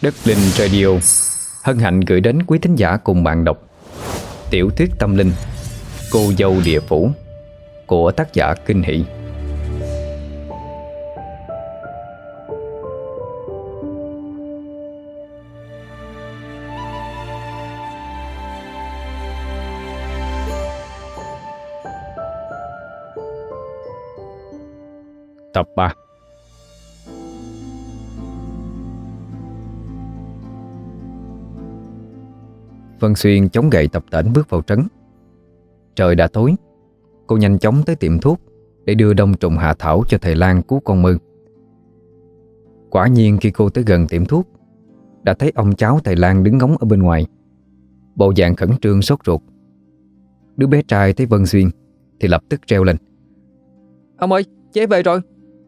Đất Linh Radio hân hạnh gửi đến quý thính giả cùng bạn đọc tiểu thuyết tâm linh Cô dâu địa phủ của tác giả Kinh Hỷ. Tập 3. Vân Xuyên chống gậy tập tễnh bước vào trấn. Trời đã tối. Cô nhanh chóng tới tiệm thuốc để đưa đông trùng hạ thảo cho thầy Lang cứu con Mơ. Quả nhiên khi cô tới gần tiệm thuốc, đã thấy ông cháu thầy Lang đứng ngóng ở bên ngoài, bộ dạng khẩn trương sốt ruột. Đứa bé trai thấy Vân Xuyên thì lập tức reo lên: "Ông ơi, chế về rồi!"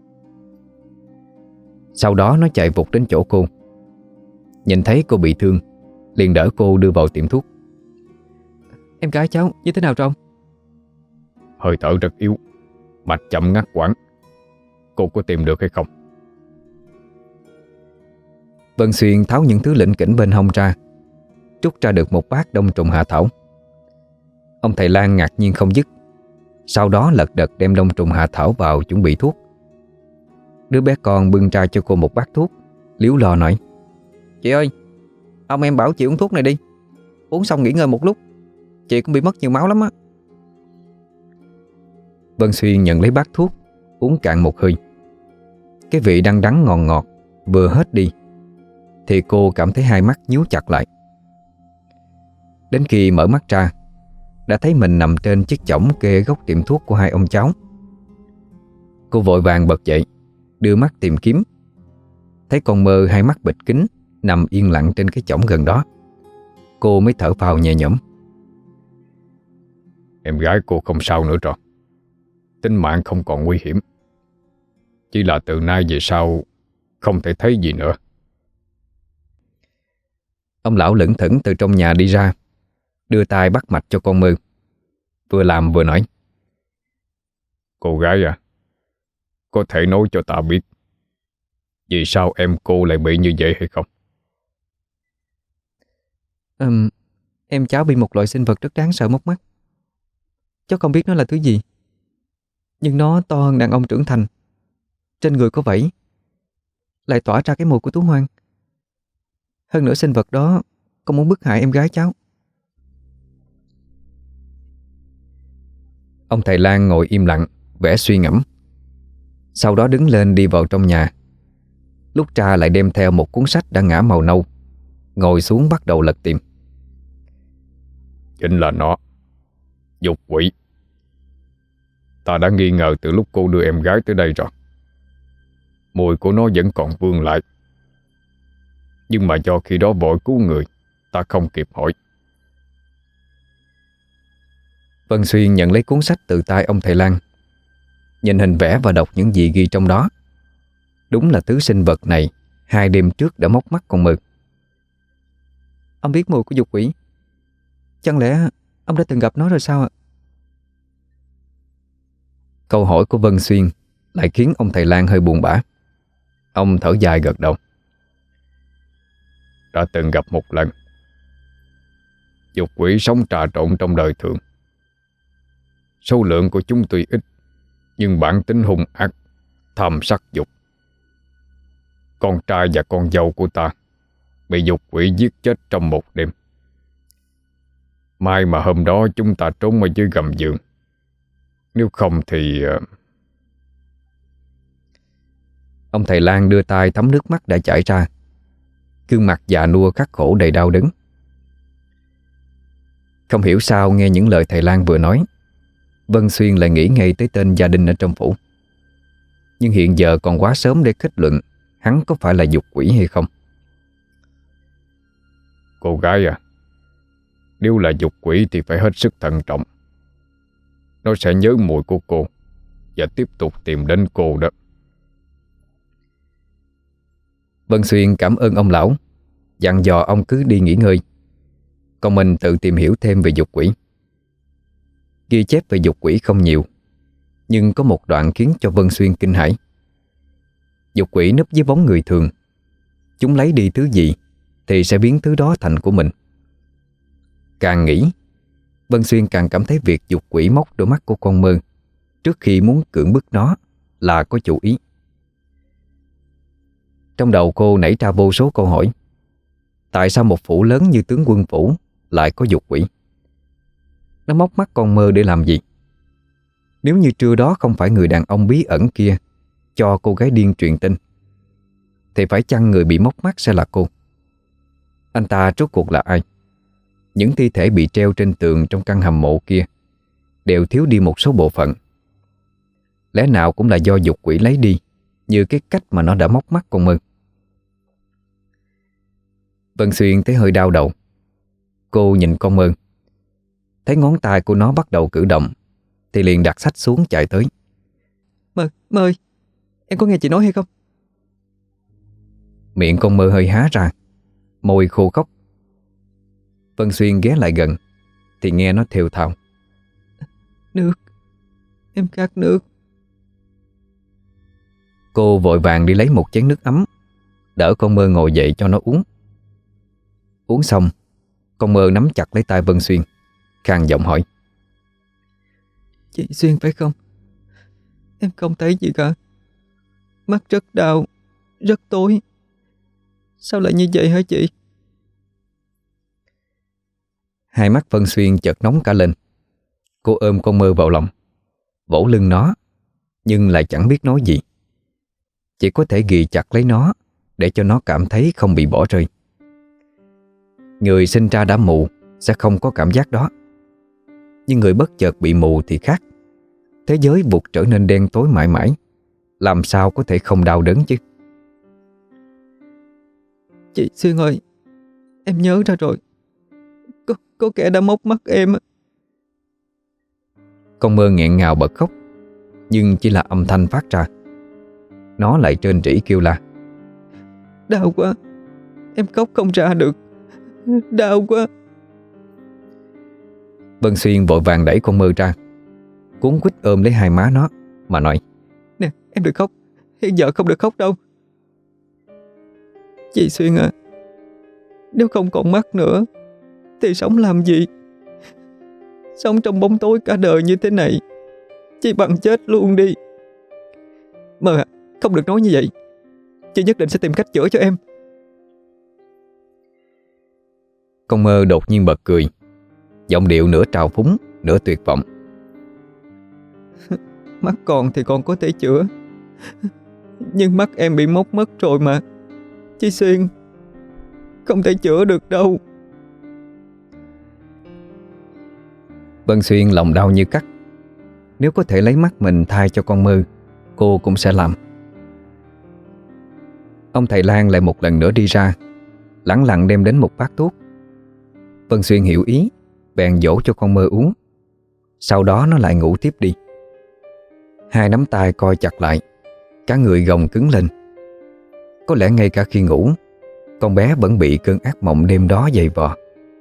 Sau đó nó chạy vụt đến chỗ cô. Nhìn thấy cô bị thương, liền đỡ cô đưa vào tiệm thuốc. "Em gái cháu như thế nào rồi ông?" "Hơi thở rất yếu, mạch chậm ngắt quãng. Cô có tìm được hay không?" Vân Xuyên tháo những thứ lỉnh kỉnh bên hông ra, trút ra được một bát đông trùng hạ thảo. Ông thầy Lang ngạc nhiên không dứt. Sau đó lật đật đem đông trùng hạ thảo vào chuẩn bị thuốc. Đứa bé con bưng ra cho cô một bát thuốc, líu lo nói: "Chị ơi, ông em bảo chị uống thuốc này đi. Uống xong nghỉ ngơi một lúc, chị cũng bị mất nhiều máu lắm á." Vân Xuyên nhận lấy bát thuốc, uống cạn một hơi. Cái vị đắng đắng ngọt ngọt vừa hết đi thì cô cảm thấy hai mắt nhíu chặt lại. Đến khi mở mắt ra, đã thấy mình nằm trên chiếc chõng kê góc tiệm thuốc của hai ông cháu. Cô vội vàng bật dậy, đưa mắt tìm kiếm. Thấy con Mơ hai mắt bịt kín nằm yên lặng trên cái chõng gần đó. Cô mới thở phào nhẹ nhõm. "Em gái cô không sao nữa rồi. Tính mạng không còn nguy hiểm. Chỉ là từ nay về sau không thể thấy gì nữa." Ông lão lững thững từ trong nhà đi ra, đưa tay bắt mạch cho con Mơ. Vừa làm vừa nói: "Cô gái à, có thể nói cho ta biết vì sao em cô lại bị như vậy hay không?" Em cháu bị một loại sinh vật rất đáng sợ móc mắt. Cháu không biết nó là thứ gì, nhưng nó to hơn đàn ông trưởng thành, trên người có vảy, lại tỏa ra cái mùi của thú hoang. Hơn nữa sinh vật đó còn muốn bức hại em gái cháu." Ông thầy Lang ngồi im lặng, vẻ suy ngẫm. Sau đó đứng lên đi vào trong nhà. Lúc ra lại đem theo một cuốn sách đã ngã màu nâu, ngồi xuống bắt đầu lật tìm. "Chính là nó, dục quỷ. Ta đã nghi ngờ từ lúc cô đưa em gái tới đây rồi. Mùi của nó vẫn còn vương lại. Nhưng mà do khi đó vội cứu người, ta không kịp hỏi." Vân Xuyên nhận lấy cuốn sách từ tay ông thầy Lang, nhìn hình vẽ và đọc những gì ghi trong đó. Đúng là thứ sinh vật này 2 đêm trước đã móc mắt con Mơ. "Ông biết mùi của dục quỷ, chẳng lẽ ông đã từng gặp nó rồi sao ạ?" Câu hỏi của Vân Xuyên lại khiến ông thầy Lang hơi buồn bã. Ông thở dài gật đầu. "Đã từng gặp một lần. Dục quỷ sống trà trộn trong đời thường. Số lượng của chúng tuy ít, nhưng bản tính hung ác, tham sắc dục. Con trai và con dâu của ta bị dục quỷ giết chết trong một đêm. May mà hôm đó chúng ta trốn ở dưới gầm giường. Nếu không thì..." Ông thầy Lang đưa tay thấm nước mắt đã chảy ra. Gương mặt già nua khắc khổ đầy đau đớn. Không hiểu sao nghe những lời thầy Lang vừa nói, Vân Xuyên lại nghĩ ngay tới tên gia đình ở trong phủ. Nhưng hiện giờ còn quá sớm để kết luận hắn có phải là dục quỷ hay không. "Cô gái à, nếu là dục quỷ thì phải hết sức thận trọng. Nó sẽ nhớ mùi của cô và tiếp tục tìm đến cô đó." Vân Xuyên cảm ơn ông lão, dặn dò ông cứ đi nghỉ ngơi, còn mình tự tìm hiểu thêm về dục quỷ. Ghi chép về dục quỷ không nhiều, nhưng có một đoạn khiến cho Vân Xuyên kinh hãi. Dục quỷ núp dưới bóng người thường, chúng lấy đi thứ gì thì sẽ biến thứ đó thành của mình. Càng nghĩ, Vân Xuyên càng cảm thấy việc dục quỷ móc đôi mắt của con Mơ trước khi muốn cưỡng bức nó là có chủ ý. Trong đầu cô nảy ra vô số câu hỏi. Tại sao một phủ lớn như tướng quân phủ lại có dục quỷ? Nó móc mắt con Mơ để làm gì? Nếu như trưa đó không phải người đàn ông bí ẩn kia cho cô gái điên truyền tin, thì phải chăng người bị móc mắt sẽ là cô? Anh ta rốt cuộc là ai? Những thi thể bị treo trên tường trong căn hầm mộ kia đều thiếu đi một số bộ phận. Lẽ nào cũng là do dục quỷ lấy đi, như cái cách mà nó đã móc mắt con Mơ. Vân Xuyên thấy hơi đau đầu. Cô nhìn con Mơ, thấy ngón tay của nó bắt đầu cử động thì liền đặt sách xuống chạy tới. Mơ ơi, em có nghe chị nói hay không? Miệng con Mơ hơi há ra, môi khô khốc. Vân Xuyên ghé lại gần thì nghe nó thều thào. Nước, em khát nước. Cô vội vàng đi lấy một chén nước ấm, đỡ con Mơ ngồi dậy cho nó uống. Uống xong, con Mơ nắm chặt lấy tay Vân Xuyên, khàn giọng hỏi. Chị Xuyên phải không? Em không thấy gì cả. Mắt rất đau, rất tối. Sao lại như vậy hả chị? Hai mắt Vân Xuyên chợt nóng cả lên. Cô ôm con Mơ vào lòng, vỗ lưng nó, nhưng lại chẳng biết nói gì. Chỉ có thể ghì chặt lấy nó để cho nó cảm thấy không bị bỏ rơi. Người sinh ra đã mù sẽ không có cảm giác đó, nhưng người bất chợt bị mù thì khác. Thế giới vụt trở nên đen tối mãi mãi, làm sao có thể không đau đớn chứ? Chị Xuyên ơi, em nhớ ra rồi. Có kẻ đã móc mắt em. Con Mơ nghẹn ngào bật khóc, nhưng chỉ là âm thanh phát ra. Nó lại trên trĩ kêu la. Đau quá, em khóc không ra được. Đau quá. Vân Xuyên vội vàng đẩy con Mơ ra, cuống quýt ôm lấy hai má nó mà nói. Nè, em đừng khóc, hiện giờ không được khóc đâu. Chị Xuyên à, nếu không còn mắt nữa thì sống làm gì? Sống trong bóng tối cả đời như thế này, chị bằng chết luôn đi. Mơ à, không được nói như vậy. Chị nhất định sẽ tìm cách chữa cho em. Con Mơ đột nhiên bật cười, giọng điệu nửa trào phúng, nửa tuyệt vọng. Mắt còn thì còn có thể chữa, nhưng mắt em bị móc mất rồi mà chị Xuyên, không thể chữa được đâu. Vân Xuyên lòng đau như cắt. Nếu có thể lấy mắt mình thay cho con Mơ, cô cũng sẽ làm. Ông thầy Lan lại một lần nữa đi ra, lẳng lặng đem đến một bát thuốc. Vân Xuyên hiểu ý, bèn dỗ cho con Mơ uống. Sau đó nó lại ngủ tiếp đi. Hai nắm tay co chặt lại, cả người gồng cứng lên. Có lẽ ngay cả khi ngủ, con bé vẫn bị cơn ác mộng đêm đó dày vò.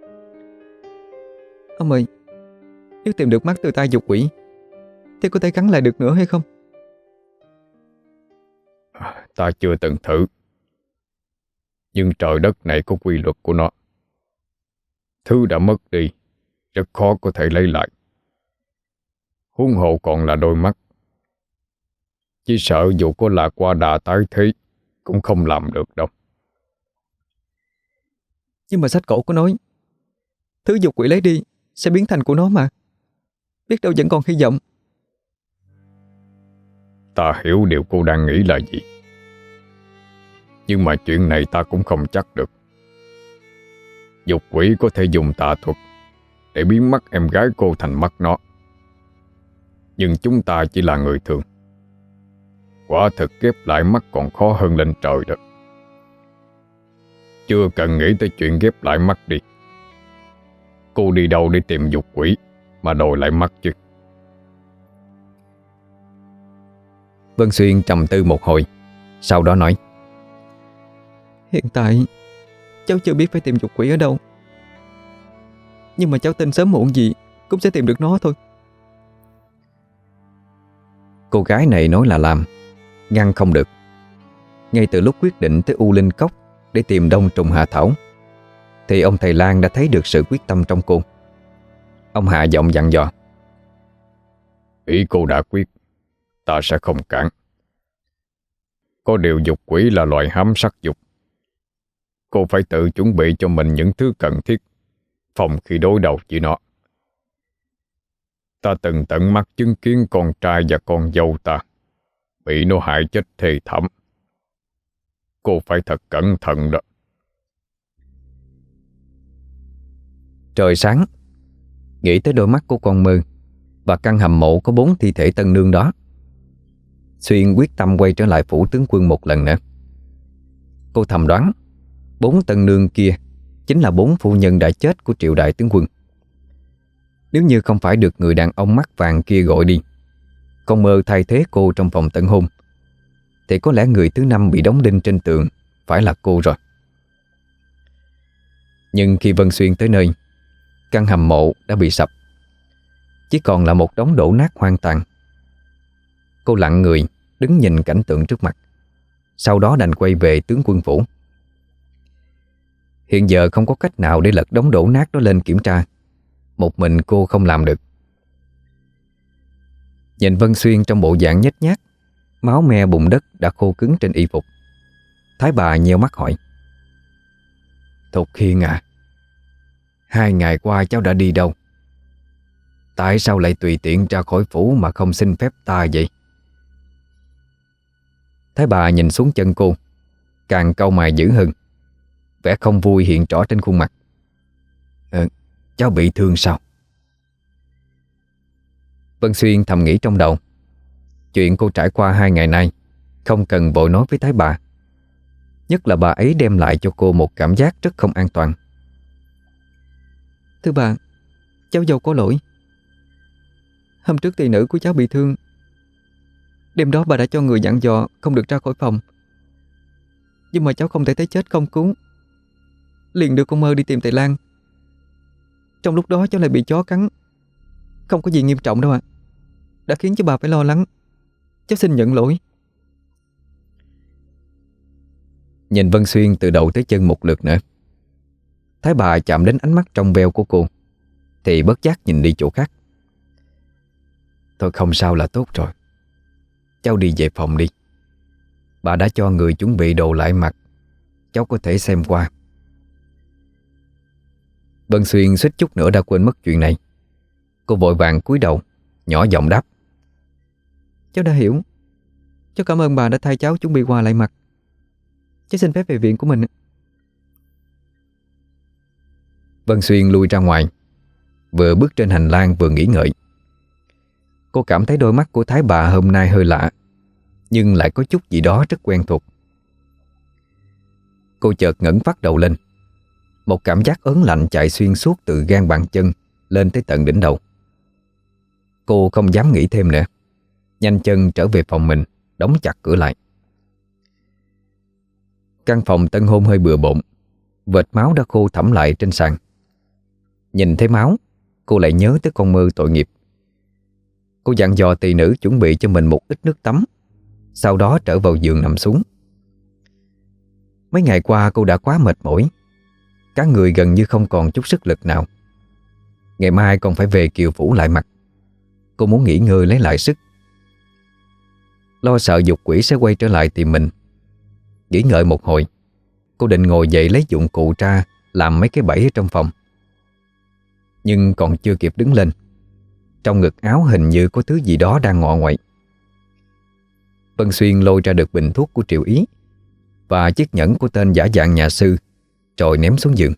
Ông ơi, nếu tìm được mắt từ tay dục quỷ thì có thể gắn lại được nữa hay không? Ta chưa từng thử, nhưng trời đất này có quy luật của nó. Thứ đã mất đi rất khó có thể lấy lại, huống hồ còn là đôi mắt. Chỉ sợ dù có là qua đà tái thế cũng không làm được đâu. Nhưng mà sách cổ có nói thứ dục quỷ lấy đi sẽ biến thành của nó mà. Biết đâu vẫn còn hy vọng. Ta hiểu điều cô đang nghĩ là gì, nhưng mà chuyện này ta cũng không chắc được. Dục quỷ có thể dùng tà thuật để biến mắt em gái cô thành mắt nó, nhưng chúng ta chỉ là người thường. Quả thực ghép lại mắt còn khó hơn lên trời được. Chưa cần nghĩ tới chuyện ghép lại mắt đi. Cô đi đâu để tìm dục quỷ mà đòi lại mắt chứ? Vân Xuyên trầm tư một hồi, sau đó nói. Hiện tại cháu chưa biết phải tìm dục quỷ ở đâu, nhưng mà cháu tin sớm muộn gì cũng sẽ tìm được nó thôi. Cô gái này nói là làm, ngăn không được. Ngay từ lúc quyết định tới U Linh Cốc để tìm Đông Trùng Hạ Thảo, thì ông thầy Lang đã thấy được sự quyết tâm trong cô. Ông hạ giọng dặn dò: Ý cô đã quyết, ta sẽ không cản. Có điều dục quỷ là loài hám sắc dục. Cô phải tự chuẩn bị cho mình những thứ cần thiết phòng khi đối đầu với nó. Ta từng tận mắt chứng kiến con trai và con dâu ta bị nó hại chết thê thảm. Cô phải thật cẩn thận đó. Trời sáng, nghĩ tới đôi mắt của con Mơ và căn hầm mộ có 4 thi thể tân nương đó, Xuyên quyết tâm quay trở lại phủ tướng quân một lần nữa. Cô thầm đoán 4 tân nương kia chính là 4 phu nhân đã chết của Triệu đại tướng quân. Nếu như không phải được người đàn ông mắt vàng kia gọi đi, con Mơ thay thế cô trong phòng tận hôn, thì có lẽ người thứ 5 bị đóng đinh trên tường phải là cô rồi. Nhưng khi Vân Xuyên tới nơi, căn hầm mộ đã bị sập, chỉ còn là một đống đổ nát hoang tàn. Cô lặng người đứng nhìn cảnh tượng trước mặt, sau đó đành quay về tướng quân phủ. Hiện giờ không có cách nào để lật đống đổ nát đó lên kiểm tra, một mình cô không làm được. Nhìn Vân Xuyên trong bộ dạng nhếch nhác, máu me bùn đất đã khô cứng trên y phục, Thái bà nheo mắt hỏi: Thục Hiên à, 2 ngày qua cháu đã đi đâu? Tại sao lại tùy tiện ra khỏi phủ mà không xin phép ta vậy? Thái bà nhìn xuống chân cô, càng cau mày dữ hơn, vẻ không vui hiện rõ trên khuôn mặt. Cháu bị thương sao? Vân Xuyên thầm nghĩ trong đầu, chuyện cô trải qua 2 ngày nay không cần vội nói với Thái bà, nhất là bà ấy đem lại cho cô một cảm giác rất không an toàn. Thưa bà, cháu dâu có lỗi. Hôm trước tỳ nữ của cháu bị thương, đêm đó bà đã cho người dặn dò không được ra khỏi phòng, nhưng mà cháu không thể thấy chết không cứu, liền đưa con Mơ đi tìm thầy Lang. Trong lúc đó cháu lại bị chó cắn, không có gì nghiêm trọng đâu ạ, đã khiến cho bà phải lo lắng. Cháu xin nhận lỗi. Nhìn Vân Xuyên từ đầu tới chân một lượt nữa, Thái bà chạm đến ánh mắt trong veo của cô thì bất giác nhìn đi chỗ khác. Thôi không sao là tốt rồi, cháu đi về phòng đi. Bà đã cho người chuẩn bị đồ lại mặc, cháu có thể xem qua. Vân Xuyên suýt chút nữa đã quên mất chuyện này. Cô vội vàng cúi đầu, nhỏ giọng đáp: Cháu đã hiểu. Cháu cảm ơn bà đã thay cháu chuẩn bị quà lại mặc. Cháu xin phép về viện của mình. Vân Xuyên lui ra ngoài, vừa bước trên hành lang vừa nghĩ ngợi. Cô cảm thấy đôi mắt của Thái bà hôm nay hơi lạ, nhưng lại có chút gì đó rất quen thuộc. Cô chợt ngẩng phát đầu lên. Một cảm giác ớn lạnh chạy xuyên suốt từ gan bàn chân lên tới tận đỉnh đầu. Cô không dám nghĩ thêm nữa, nhanh chân trở về phòng mình, đóng chặt cửa lại. Căn phòng tân hôn hơi bừa bộn, vệt máu đã khô thẳm lại trên sàn. Nhìn thấy máu, cô lại nhớ tới con Mơ tội nghiệp. Cô dặn dò tỳ nữ chuẩn bị cho mình một ít nước tắm, sau đó trở vào giường nằm xuống. Mấy ngày qua cô đã quá mệt mỏi, cả người gần như không còn chút sức lực nào. Ngày mai còn phải về Kiều Phủ lại mặt. Cô muốn nghỉ ngơi lấy lại sức. Lo sợ dục quỷ sẽ quay trở lại tìm mình, nghĩ ngợi một hồi, cô định ngồi dậy lấy dụng cụ ra làm mấy cái bẫy ở trong phòng. Nhưng còn chưa kịp đứng lên, trong ngực áo hình như có thứ gì đó đang ngọ nguậy. Vân Xuyên lôi ra được bình thuốc của Triệu Ý và chiếc nhẫn của tên giả dạng nhà sư, rồi ném xuống giường.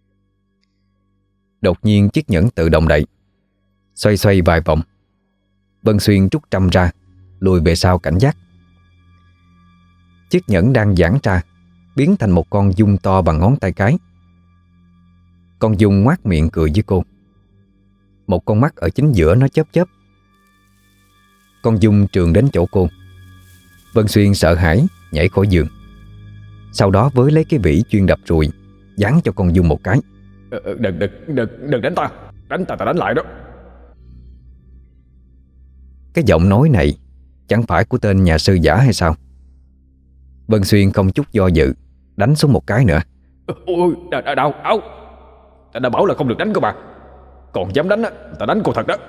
Đột nhiên chiếc nhẫn tự động đậy, xoay xoay vài vòng. Vân Xuyên rút trăm ra, lùi về sau cảnh giác. Chiếc nhẫn đang giãn ra, biến thành một con giun to bằng ngón tay cái. Con giun ngoác miệng cười với cô. Một con mắt ở chính giữa nó chớp chớp. Con giun trườn đến chỗ cô. Vân Xuyên sợ hãi nhảy khỏi giường, sau đó với lấy cái vỉ chuyên đập ruồi giáng cho con giun một cái. Đừng đánh ta. Đánh ta đánh lại đó. Cái giọng nói này chẳng phải của tên nhà sư giả hay sao? Vân Xuyên không chút do dự đánh xuống một cái nữa. Ôi, đau, đau. Ta đã bảo là không được đánh cô mà. Còn dám đánh á, ta đánh cô thật đó.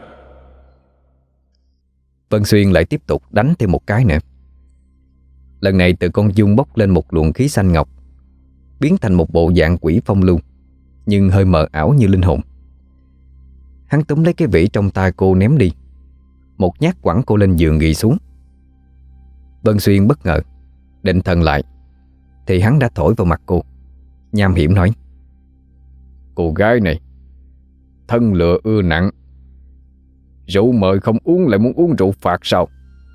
Vân Xuyên lại tiếp tục đánh thêm một cái nữa. Lần này từ con dung bốc lên một luồng khí xanh ngọc, biến thành một bộ dạng quỷ phong lưu, nhưng hơi mờ ảo như linh hồn. Hắn túm lấy cái vỉ trong tay cô ném đi, một nhát quẳng cô lên giường ghi xuống. Vân Xuyên bất ngờ định thần lại thì hắn đã thổi vào mặt cô, nham hiểm nói: Cô gái này thân lựa ưa nặng, rượu mời không uống lại muốn uống rượu phạt sao?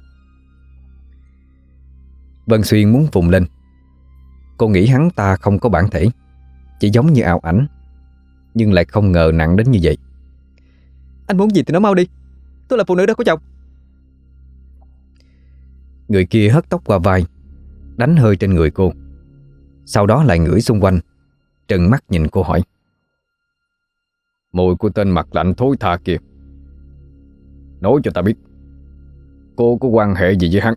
Vân Xuyên muốn vùng lên. Cô nghĩ hắn ta không có bản thể, chỉ giống như ảo ảnh, nhưng lại không ngờ nặng đến như vậy. Anh muốn gì thì nói mau đi, tôi là phụ nữ đã có chồng. Người kia hất tóc qua vai, đánh hơi trên người cô, sau đó lại ngửi xung quanh, trừng mắt nhìn cô hỏi: Mùi của tên mặt lạnh thối tha kia, nói cho ta biết, cô có quan hệ gì với hắn?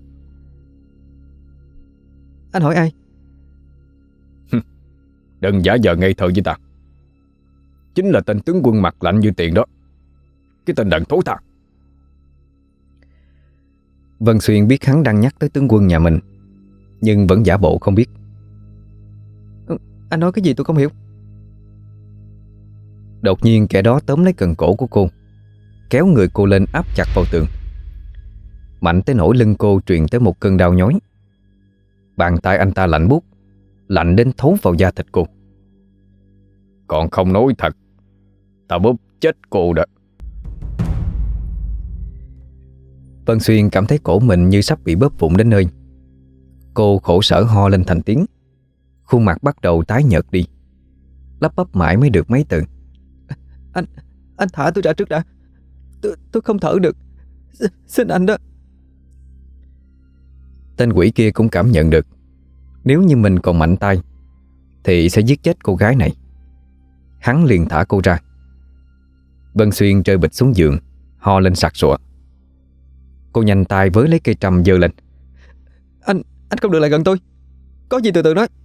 Anh hỏi ai? Đừng giả vờ ngây thơ với ta. Chính là tên tướng quân mặt lạnh như tiền đó, cái tên đần thối tha. Vân Xuyên biết hắn đang nhắc tới tướng quân nhà mình, nhưng vẫn giả bộ không biết. Anh nói cái gì tôi không hiểu. Đột nhiên kẻ đó tóm lấy cần cổ của cô, kéo người cô lên áp chặt vào tường, mạnh tới nỗi lưng cô truyền tới một cơn đau nhói. Bàn tay anh ta lạnh buốt, lạnh đến thấu vào da thịt cô. Còn không nói thật, ta bóp chết cô đó. Vân Xuyên cảm thấy cổ mình như sắp bị bóp vụn đến nơi. Cô khổ sở ho lên thành tiếng, khuôn mặt bắt đầu tái nhợt đi, lắp bắp mãi mới được mấy từ: Anh thả tôi ra trước đã. Tôi không thở được. Xin anh đó. Tên quỷ kia cũng cảm nhận được nếu như mình còn mạnh tay thì sẽ giết chết cô gái này. Hắn liền thả cô ra. Vân Xuyên rơi bịch xuống giường, ho lên sặc sụa. Cô nhanh tay với lấy cây trầm giơ lên. Anh không được lại gần tôi. Có gì từ từ nói.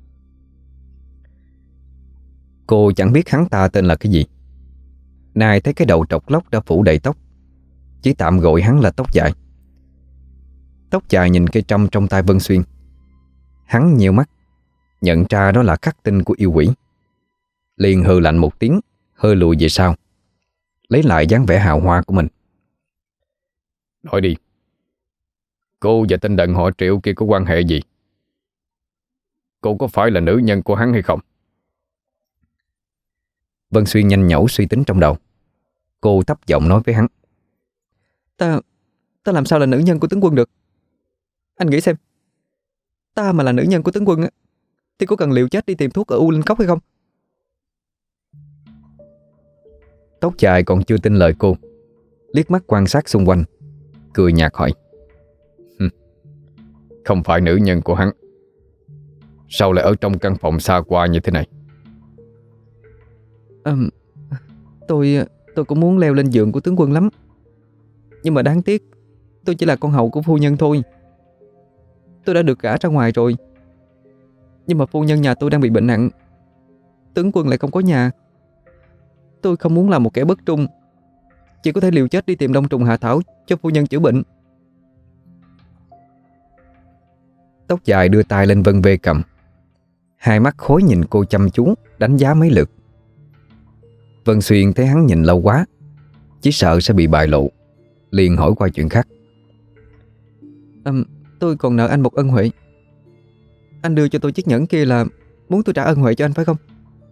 Cô chẳng biết hắn ta tên là cái gì. Nay thấy cái đầu trọc lóc đã phủ đầy tóc, chỉ tạm gọi hắn là Tóc Dài. Tóc Dài nhìn cây trâm trong tay Vân Xuyên. Hắn nheo mắt, nhận ra đó là khắc tinh của yêu quỷ, liền hừ lạnh một tiếng, hơi lùi về sau, lấy lại dáng vẻ hào hoa của mình. Nói đi, cô và tên đần họ Triệu kia có quan hệ gì? Cô có phải là nữ nhân của hắn hay không? Vân Xuyên nhanh nhẩu suy tính trong đầu. Cô thấp giọng nói với hắn: Ta làm sao là nữ nhân của tướng quân được? Anh nghĩ xem, ta mà là nữ nhân của tướng quân á, thì có cần liều chết đi tìm thuốc ở U Linh Cốc hay không? Tóc Dài còn chưa tin lời cô, liếc mắt quan sát xung quanh, cười nhạt hỏi: Không phải nữ nhân của hắn, sao lại ở trong căn phòng xa qua như thế này? Tôi cũng muốn leo lên giường của tướng quân lắm, nhưng mà đáng tiếc tôi chỉ là con hầu của phu nhân thôi. Tôi đã được gả ra ngoài rồi, nhưng mà phu nhân nhà tôi đang bị bệnh nặng, tướng quân lại không có nhà. Tôi không muốn làm một kẻ bất trung, chỉ có thể liều chết đi tìm đông trùng hạ thảo cho phu nhân chữa bệnh. Tóc Dài đưa tay lên vân ve cầm, hai mắt khối nhìn cô chăm chú, đánh giá mấy lượt. Vân Xuyên thấy hắn nhìn lâu quá, chỉ sợ sẽ bị bại lộ, liền hỏi qua chuyện khác. Tôi còn nợ anh một ân huệ. Anh đưa cho tôi chiếc nhẫn kia là muốn tôi trả ân huệ cho anh phải không?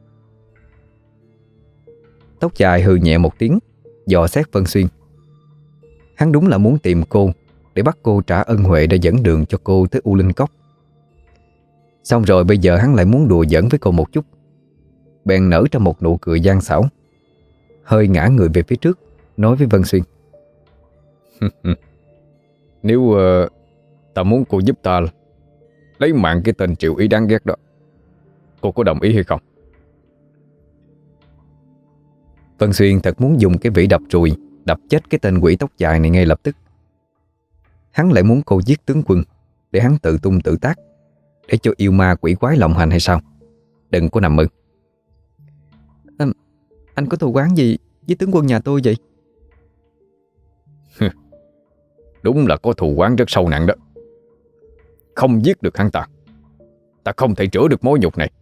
Tóc Dài hừ nhẹ một tiếng, dò xét Vân Xuyên. Hắn đúng là muốn tìm cô để bắt cô trả ân huệ để dẫn đường cho cô tới U Linh Cốc. Xong rồi bây giờ hắn lại muốn đùa giỡn với cô một chút, bèn nở ra một nụ cười gian xảo, hơi ngã người về phía trước, nói với Vân Xuyên: Nếu ta muốn cô giúp ta lấy mạng cái tên Triệu Ý đáng ghét đó, cô có đồng ý hay không? Vân Xuyên thật muốn dùng cái vỉ đập chùi đập chết cái tên quỷ Tóc Dài này ngay lập tức. Hắn lại muốn cô giết tướng quân để hắn tự tung tự tác, để cho yêu ma quỷ quái lộng hành hay sao? Đừng có nằm mơ. Anh có thù oán gì với tướng quân nhà tôi vậy? Đúng là có thù oán rất sâu nặng đó. Không giết được hắn ta, ta không thể chữa được mối nhục này.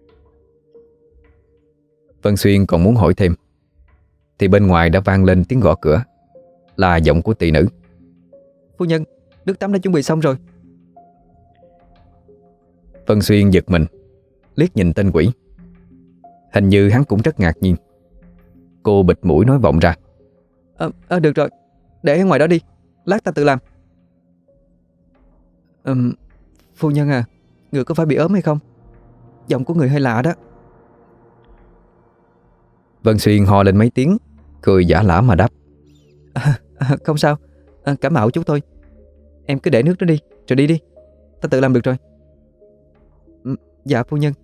Vân Xuyên còn muốn hỏi thêm thì bên ngoài đã vang lên tiếng gõ cửa, là giọng của tỳ nữ. Phu nhân, nước tắm đã chuẩn bị xong rồi. Vân Xuyên giật mình, liếc nhìn tên quỷ. Hình như hắn cũng rất ngạc nhiên. Cô bịt mũi nói vọng ra. Được rồi, để ở ngoài đó đi, lát ta tự làm. Phu nhân à, người có phải bị ốm hay không? Giọng của người hơi lạ đó. Vân Xuyên ho lên mấy tiếng, cười giả lả mà đáp. Không sao, cảm mạo chút thôi. Em cứ để nước đó đi, rồi đi đi, ta tự làm được rồi. Dạ phu nhân.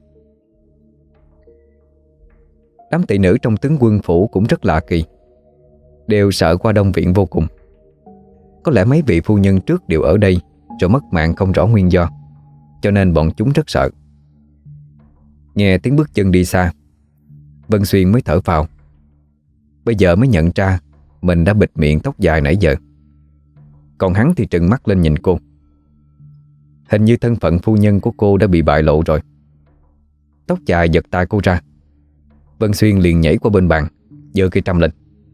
Đám tỳ nữ trong tướng quân phủ cũng rất lạ kỳ, đều sợ qua đông viện vô cùng. Có lẽ mấy vị phu nhân trước đều ở đây rồi mất mạng không rõ nguyên do, cho nên bọn chúng rất sợ. Nghe tiếng bước chân đi xa, Vân Xuyên mới thở phào. Bây giờ mới nhận ra mình đã bịt miệng tóc dài nãy giờ. Còn hắn thì trừng mắt lên nhìn cô. Hình như thân phận phu nhân của cô đã bị bại lộ rồi. Tóc dài giật tay cô ra. Vân Xuyên liền nhảy qua bên bàn, giơ cây trâm lên.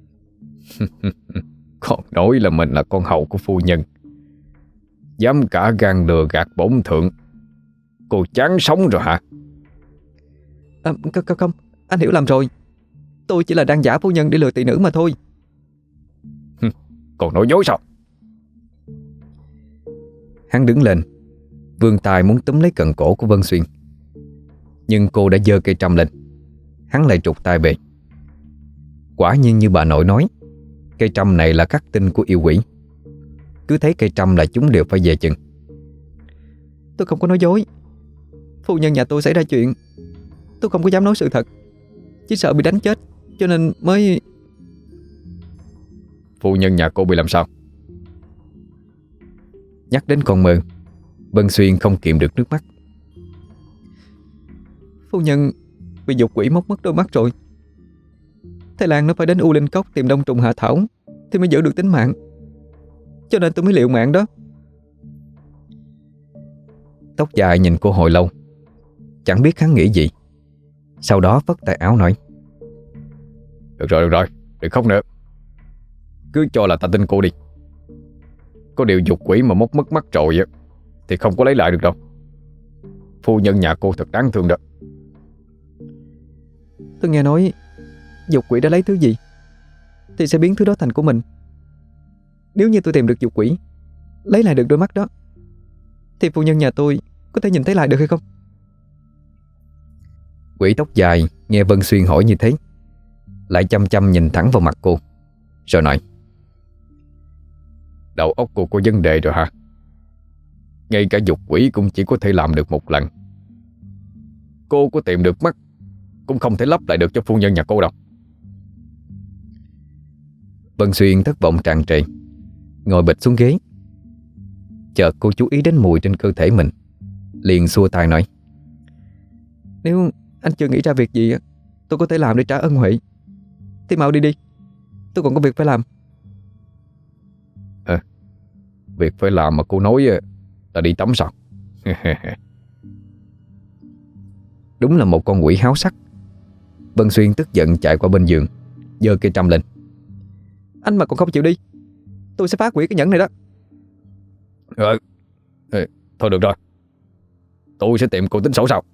Còn nói là mình là con hầu của phu nhân, dám cả gan lừa gạt bổn thượng. Cô chán sống rồi hả? Không, anh hiểu lầm rồi. Tôi chỉ là đang giả phu nhân để lừa tỳ nữ mà thôi. Còn nói dối sao? Hắn đứng lên, vươn tay muốn túm lấy cận cổ của Vân Xuyên, nhưng cô đã giơ cây trâm lên. Hắn lại trục tay về. Quả nhiên như bà nội nói, cây trâm này là khắc tinh của yêu quỷ. Cứ thấy cây trâm là chúng đều phải về chừng. Tôi không có nói dối. Phu nhân nhà tôi xảy ra chuyện, tôi không có dám nói sự thật, chỉ sợ bị đánh chết cho nên mới... Phu nhân nhà cô bị làm sao? Nhắc đến con mơ, Vân Xuyên không kiềm được nước mắt. Phu nhân bị dục quỷ móc mất đôi mắt rồi. Thầy Lan nó phải đến U Linh Cốc tìm đông trùng hạ thảo thì mới giữ được tính mạng, cho nên tôi mới liều mạng đó. Tóc dài nhìn cô hồi lâu, chẳng biết hắn nghĩ gì. Sau đó vất tay áo nói. Được rồi, đừng khóc nữa. Cứ cho là ta tin cô đi. Có điều dục quỷ mà móc mất mắt rồi á thì không có lấy lại được đâu. Phu nhân nhà cô thật đáng thương đó. Tôi nghe nói dục quỷ đã lấy thứ gì thì sẽ biến thứ đó thành của mình. Nếu như tôi tìm được dục quỷ, lấy lại được đôi mắt đó, thì phu nhân nhà tôi có thể nhìn thấy lại được hay không? Quỷ tóc dài nghe Vân Xuyên hỏi như thế, lại chăm chăm nhìn thẳng vào mặt cô, rồi nói. Đầu óc cô có vấn đề rồi hả? Ngay cả dục quỷ cũng chỉ có thể làm được một lần. Cô có tìm được mắt cũng không thể lắp lại được cho phu nhân nhà cô đâu. Vân Xuyên thất vọng tràn trề, ngồi bịch xuống ghế. Chợt cô chú ý đến mùi trên cơ thể mình, liền xua tay nói. Nếu anh chưa nghĩ ra việc gì tôi có thể làm để trả ân huệ thì mau đi đi, tôi còn có việc phải làm. Việc phải làm mà cô nói là đi tắm sao? Đúng là một con quỷ háo sắc. Vân Xuyên tức giận chạy qua bên giường, giơ cây trâm lên. Anh mà còn không chịu đi, tôi sẽ phá hủy cái nhẫn này đó. Thôi được rồi, tôi sẽ tìm cô tính sổ sao.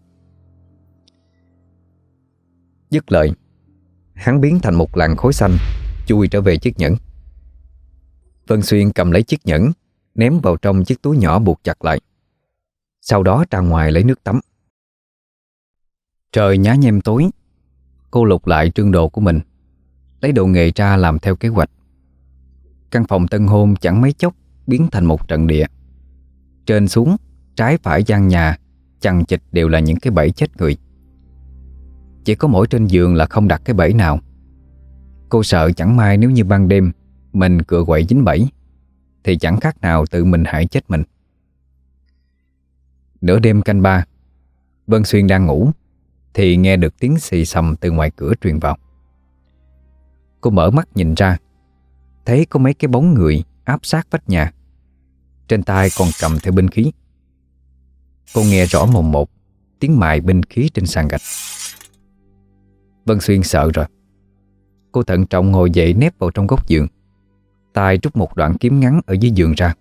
Dứt lời, hắn biến thành một làn khói xanh chui trở về chiếc nhẫn. Vân Xuyên cầm lấy chiếc nhẫn, ném vào trong chiếc túi nhỏ buộc chặt lại. Sau đó ra ngoài lấy nước tắm. Trời nhá nhem tối, cô lục lại trương đồ của mình, lấy đồ nghề ra làm theo kế hoạch. Căn phòng tân hôn chẳng mấy chốc biến thành một trận địa. Trên xuống, trái phải gian nhà chằng chịt đều là những cái bẫy chết người. Chỉ có mỗi trên giường là không đặt cái bẫy nào. Cô sợ chẳng may nếu như ban đêm mình cựa quậy dính bẫy thì chẳng khác nào tự mình hại chết mình. Nửa đêm canh ba, Vân Xuyên đang ngủ thì nghe được tiếng xì xầm từ ngoài cửa truyền vào. Cô mở mắt nhìn ra, thấy có mấy cái bóng người áp sát vách nhà, trên tay còn cầm theo binh khí. Cô nghe rõ mồn một tiếng mài binh khí trên sàn gạch. Vân Xuyên sợ rồi. Cô thận trọng ngồi dậy, nép vào trong góc giường, tay rút một đoạn kiếm ngắn ở dưới giường ra.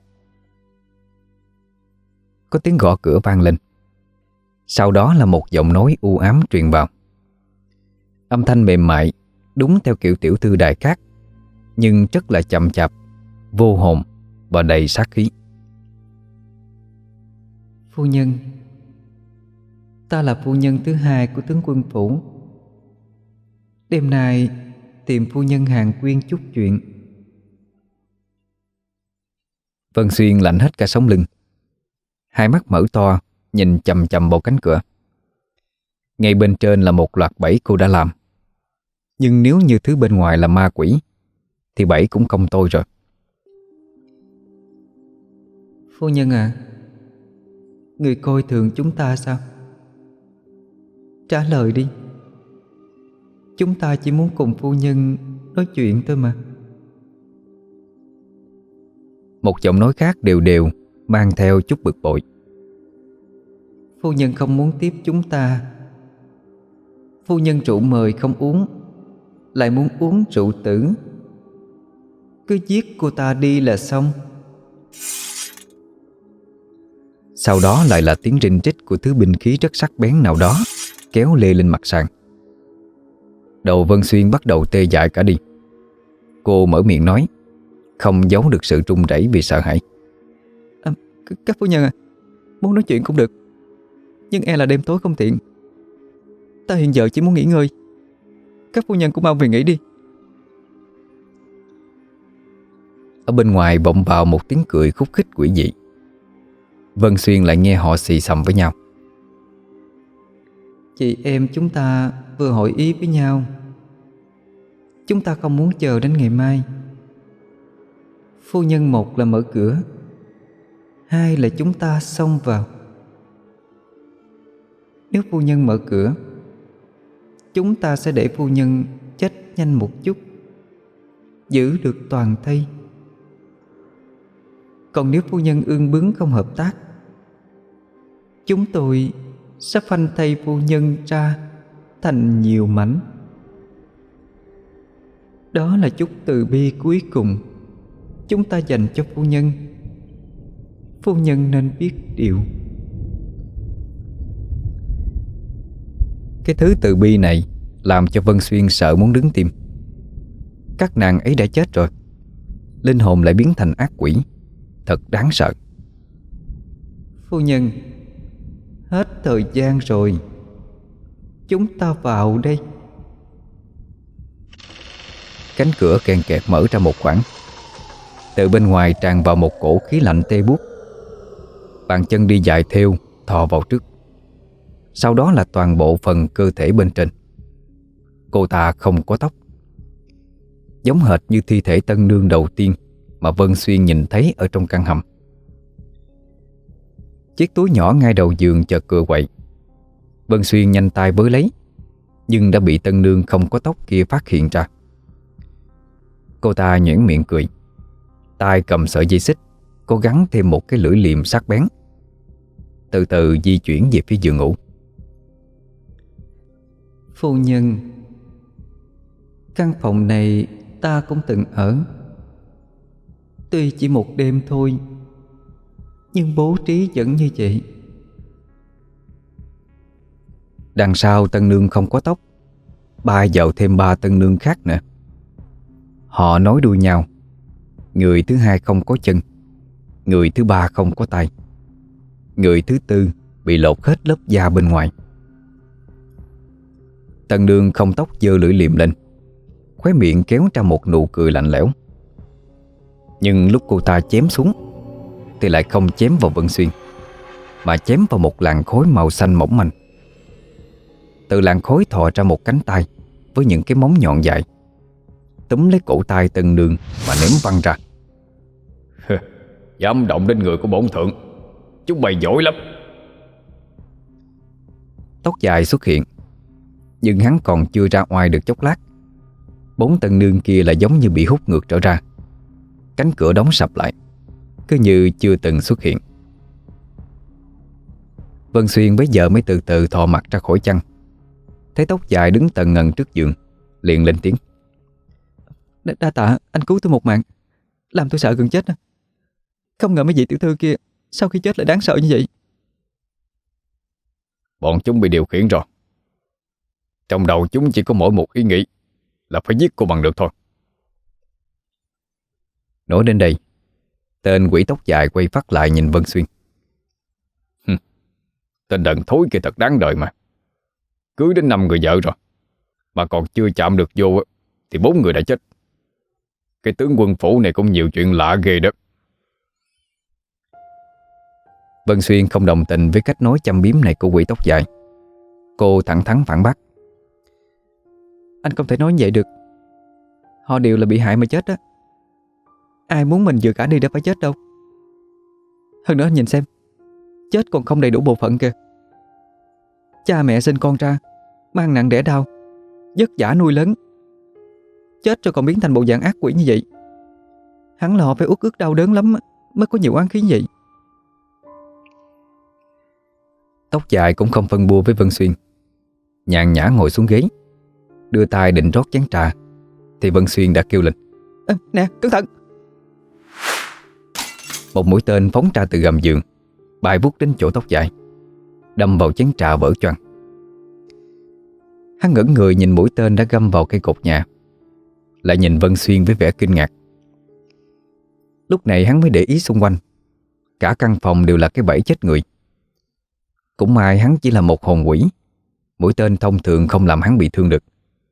Có tiếng gõ cửa vang lên. Sau đó là một giọng nói u ám truyền vào. Âm thanh mềm mại, đúng theo kiểu tiểu thư đại cát, nhưng rất là chậm chạp, vô hồn và đầy sát khí. Phu nhân, ta là phu nhân thứ hai của tướng quân phủ. Đêm nay tìm phu nhân Hàn Quyên chút chuyện. Vân Xuyên lạnh hết cả sống lưng, hai mắt mở to nhìn chằm chằm vào cánh cửa. Ngay bên trên là một loạt bẫy cô đã làm, nhưng nếu như thứ bên ngoài là ma quỷ thì bẫy cũng không tôi rồi. Phu nhân à, người coi thường chúng ta sao? Trả lời đi. Chúng ta chỉ muốn cùng phu nhân nói chuyện thôi mà. Một giọng nói khác đều đều mang theo chút bực bội. Phu nhân không muốn tiếp chúng ta. Phu nhân rượu mời không uống, lại muốn uống rượu tử. Cứ giết cô ta đi là xong. Sau đó lại là tiếng rinh rít của thứ binh khí rất sắc bén nào đó kéo lê lên mặt sàn. Đầu Vân Xuyên bắt đầu tê dại cả đi. Cô mở miệng nói, không giấu được sự run rẩy vì sợ hãi. Các phu nhân à, muốn nói chuyện cũng được, nhưng e là đêm tối không tiện. Ta hiện giờ chỉ muốn nghỉ ngơi. Các phu nhân cũng mau về nghỉ đi. Ở bên ngoài vọng vào một tiếng cười khúc khích quỷ dị. Vân Xuyên lại nghe họ xì xầm với nhau. Chị em chúng ta vừa hội ý với nhau. Chúng ta không muốn chờ đến ngày mai. Phu nhân một là mở cửa, hai là chúng ta xông vào. Nếu phu nhân mở cửa, chúng ta sẽ để phu nhân chết nhanh một chút, giữ được toàn thây. Còn nếu phu nhân ương bướng không hợp tác, chúng tôi sẽ phanh thây phu nhân ra thành nhiều mảnh. Đó là chút từ bi cuối cùng chúng ta dành cho phu nhân. Phu nhân nên biết điều. Cái thứ từ bi này làm cho Vân Xuyên sợ muốn đứng tim. Các nàng ấy đã chết rồi, linh hồn lại biến thành ác quỷ, thật đáng sợ. Phu nhân, hết thời gian rồi, chúng ta vào đây. Cánh cửa kèn kẹt mở ra một khoảng. Từ bên ngoài tràn vào một cổ khí lạnh tê buốt. Bàn chân đi dài theo thò vào trước, sau đó là toàn bộ phần cơ thể bên trên. Cô ta không có tóc, giống hệt như thi thể tân nương đầu tiên mà Vân Xuyên nhìn thấy ở trong căn hầm. Chiếc túi nhỏ ngay đầu giường chợt cựa quậy. Vân Xuyên nhanh tay với lấy, nhưng đã bị tân nương không có tóc kia phát hiện ra. Cô ta nhuyễn miệng cười, tay cầm sợi dây xích, cố gắng thêm một cái lưỡi liềm sắc bén, từ từ di chuyển về phía giường ngủ. Phu nhân, căn phòng này ta cũng từng ở. Tuy chỉ một đêm thôi, nhưng bố trí vẫn như vậy. Đằng sau tân nương không có tóc, bay vào thêm 3 tân nương khác nữa. Họ nối đuôi nhau. Người thứ hai không có chân, người thứ ba không có tay, người thứ tư bị lột hết lớp da bên ngoài. Tân nương không tóc giơ lưỡi liềm lên, khóe miệng kéo ra một nụ cười lạnh lẽo. Nhưng lúc cô ta chém xuống thì lại không chém vào Vân Xuyên, mà chém vào một làn khói màu xanh mỏng manh. Từ làn khói thò ra một cánh tay với những cái móng nhọn dài, túm lấy cổ tay tân nương mà ném văng ra. Dám động đến người của bổn thượng, chúng mày giỏi lắm. Tóc dài xuất hiện, Nhưng hắn còn chưa ra ngoài được chốc lát, bốn tân nương kia lại giống như bị hút ngược trở ra. Cánh cửa đóng sập lại, cứ như chưa từng xuất hiện. Vân Xuyên bấy giờ mới từ từ thò mặt ra khỏi chăn, thấy Tóc Dài đứng tần ngần trước giường, liền lên tiếng: Đa tạ anh cứu tôi một mạng, làm tôi sợ gần chết. Không ngờ mấy vị tiểu thư kia sau khi chết lại đáng sợ như vậy. Bọn chúng bị điều khiển rồi. Trong đầu chúng chỉ có mỗi một ý nghĩ là phải giết cô bằng được thôi. Nói đến đây, tên quỷ tóc dài quay phát lại nhìn Vân Xuyên. Tên đần thối kia thật đáng đời mà. Cưới đến 5 người vợ rồi, mà còn chưa chạm được vô thì 4 người đã chết. Cái tướng quân phủ này cũng nhiều chuyện lạ ghê đó. Vân Xuyên không đồng tình với cách nói châm biếm này của quỷ tóc dài. Cô thẳng thắn phản bác: Anh không thể nói như vậy được. Họ đều là bị hại mà chết á. Ai muốn mình vừa cả đi đã phải chết đâu. Hơn nữa anh nhìn xem, chết còn không đầy đủ bộ phận kìa. Cha mẹ sinh con ra, mang nặng đẻ đau, vất vả nuôi lớn, chết rồi còn biến thành bộ dạng ác quỷ như vậy. Hắn là họ phải uất ức đau đớn lắm mới có nhiều oán khí như vậy. Tóc dài cũng không phân bua với Vân Xuyên, nhàn nhã ngồi xuống ghế, đưa tay định rót chén trà thì Vân Xuyên đã kêu lên: Nè, cẩn thận! Một mũi tên phóng ra từ gầm giường, bay vút đến chỗ Tóc Dài, đâm vào chén trà vỡ choang. Hắn ngẩn người nhìn mũi tên đã găm vào cây cột nhà, lại nhìn Vân Xuyên với vẻ kinh ngạc. Lúc này hắn mới để ý xung quanh, cả căn phòng đều là cái bẫy chết người. Cũng may hắn chỉ là một hồn quỷ, mũi tên thông thường không làm hắn bị thương được.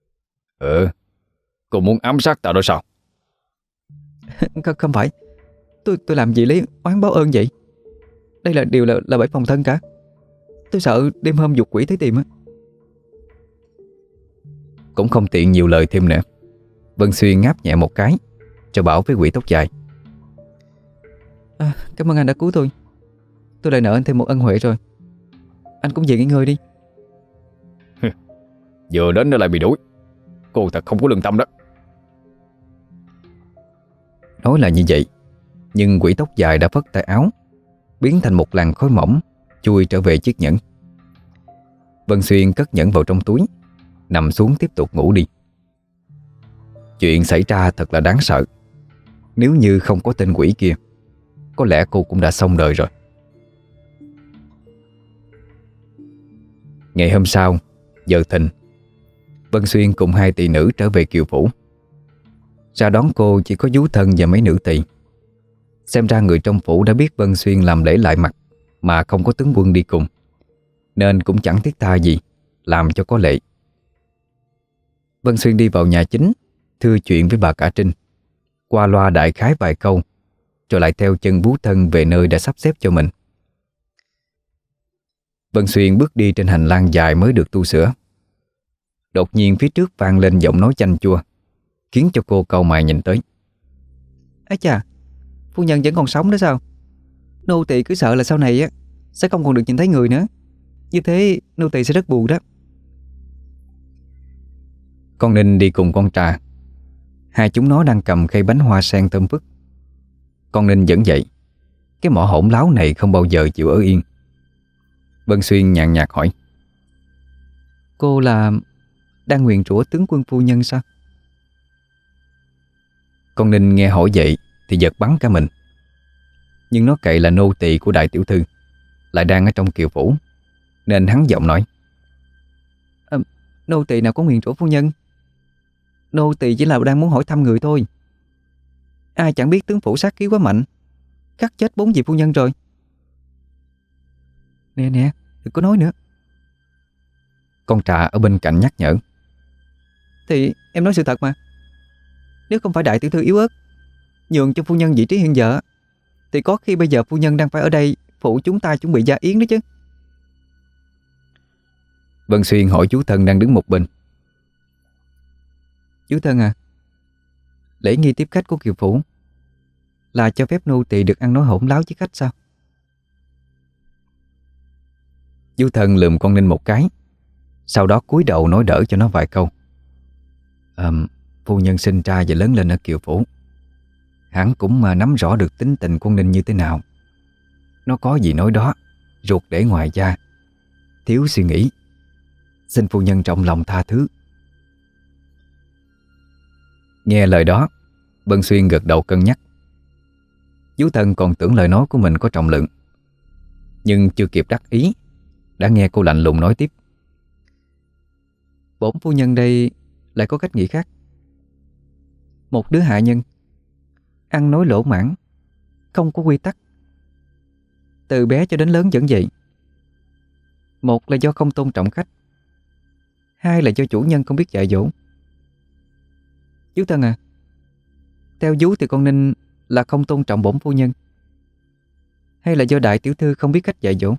Cô muốn ám sát tao đó sao? Không phải. Tôi làm gì lấy oán báo ơn vậy? Đây là điều là bẫy phòng thân cả. Tôi sợ đêm hôm dục quỷ tới tìm á. Cũng không tiện nhiều lời thêm nữa, Vân Xuyên ngáp nhẹ một cái rồi bảo với quỷ tóc dài: Cảm ơn anh đã cứu tôi. Tôi lại nợ anh thêm một ân huệ rồi. Anh cũng về nghỉ ngơi đi. Vừa đến nó lại bị đuổi. Cô thật không có lương tâm đó. Nói là như vậy, nhưng quỷ tóc dài đã phất tay áo, biến thành một làn khói mỏng chui trở về chiếc nhẫn. Vân Xuyên cất nhẫn vào trong túi, nằm xuống tiếp tục ngủ đi. Chuyện xảy ra thật là đáng sợ. Nếu như không có tên quỷ kia, có lẽ cô cũng đã xong đời rồi. Ngày hôm sau, giờ thìn, Vân Xuyên cùng hai tỳ nữ trở về Kiều Phủ. Ra đón cô chỉ có vú thân và mấy nữ tỳ. Xem ra người trong phủ đã biết Vân Xuyên làm lễ lại mặt mà không có tướng quân đi cùng, nên cũng chẳng thiết tha gì, làm cho có lệ. Vân Xuyên đi vào nhà chính, thưa chuyện với bà cả Trinh, qua loa đại khái vài câu, rồi lại theo chân vú thân về nơi đã sắp xếp cho mình. Vân Xuyên bước đi trên hành lang dài mới được tu sửa. Đột nhiên phía trước vang lên giọng nói chanh chua, khiến cho cô cau mày nhìn tới. Ái chà, phu nhân vẫn còn sống đó sao? Nô tỳ cứ sợ là sau này á sẽ không còn được nhìn thấy người nữa. Như thế nô tỳ sẽ rất buồn đó. Con Ninh đi cùng con Trà. Hai chúng nó đang cầm khay bánh hoa sen thơm phức. Con Ninh vẫn vậy, cái mỏ hỗn láo này không bao giờ chịu ở yên. Vân Xuyên nhàn nhạt hỏi: Cô là đang nguyền rủa tướng quân phu nhân sao? Con Ninh nghe hỏi vậy thì giật bắn cả mình. Nhưng nó cậy là nô tỳ của đại tiểu thư, lại đang ở trong Kiều Phủ, nên hắn giọng nói: Nô tỳ nào có nguyền rủa phu nhân. Nô tỳ chỉ là đang muốn hỏi thăm người thôi. Ai chẳng biết tướng phủ sát khí quá mạnh, cắt chết 4 vị phu nhân rồi. Nè nè, đừng có nói nữa. Con Trà ở bên cạnh nhắc nhở: Thì em nói sự thật mà. Nếu không phải đại tiểu thư yếu ớt nhường cho phu nhân vị trí hiện giờ, thì có khi bây giờ phu nhân đang phải ở đây phụ chúng ta chuẩn bị gia yến đó chứ. Vân Xuyên hỏi chú thân đang đứng một bên: Chú thân à, lễ nghi tiếp khách của Kiều Phủ là cho phép nô tỳ được ăn nói hỗn láo với khách sao? Chú thân lườm con Ninh một cái, Sau đó cúi đầu nói đỡ cho nó vài câu. Phu nhân sinh ra và lớn lên ở Kiều Phủ, hắn cũng mà nắm rõ được tính tình con Ninh như thế nào. Nó có gì nói đó, ruột để ngoài da, thiếu suy nghĩ. Xin phu nhân trọng lòng tha thứ. Nghe lời đó, Vân Xuyên gật đầu cân nhắc. Vú Thân còn tưởng lời nói của mình có trọng lượng, nhưng chưa kịp đắc ý đã nghe cô lạnh lùng nói tiếp. Bổn phu nhân đây lại có cách nghĩ khác. Một đứa hạ nhân, ăn nói lỗ mãng, không có quy tắc, từ bé cho đến lớn vẫn vậy. Một là do không tôn trọng khách, hai là do chủ nhân không biết dạy dỗ. Vú Thân à, theo vú thì con Ninh là không tôn trọng bổn phu nhân, hay là do đại tiểu thư không biết cách dạy dỗ?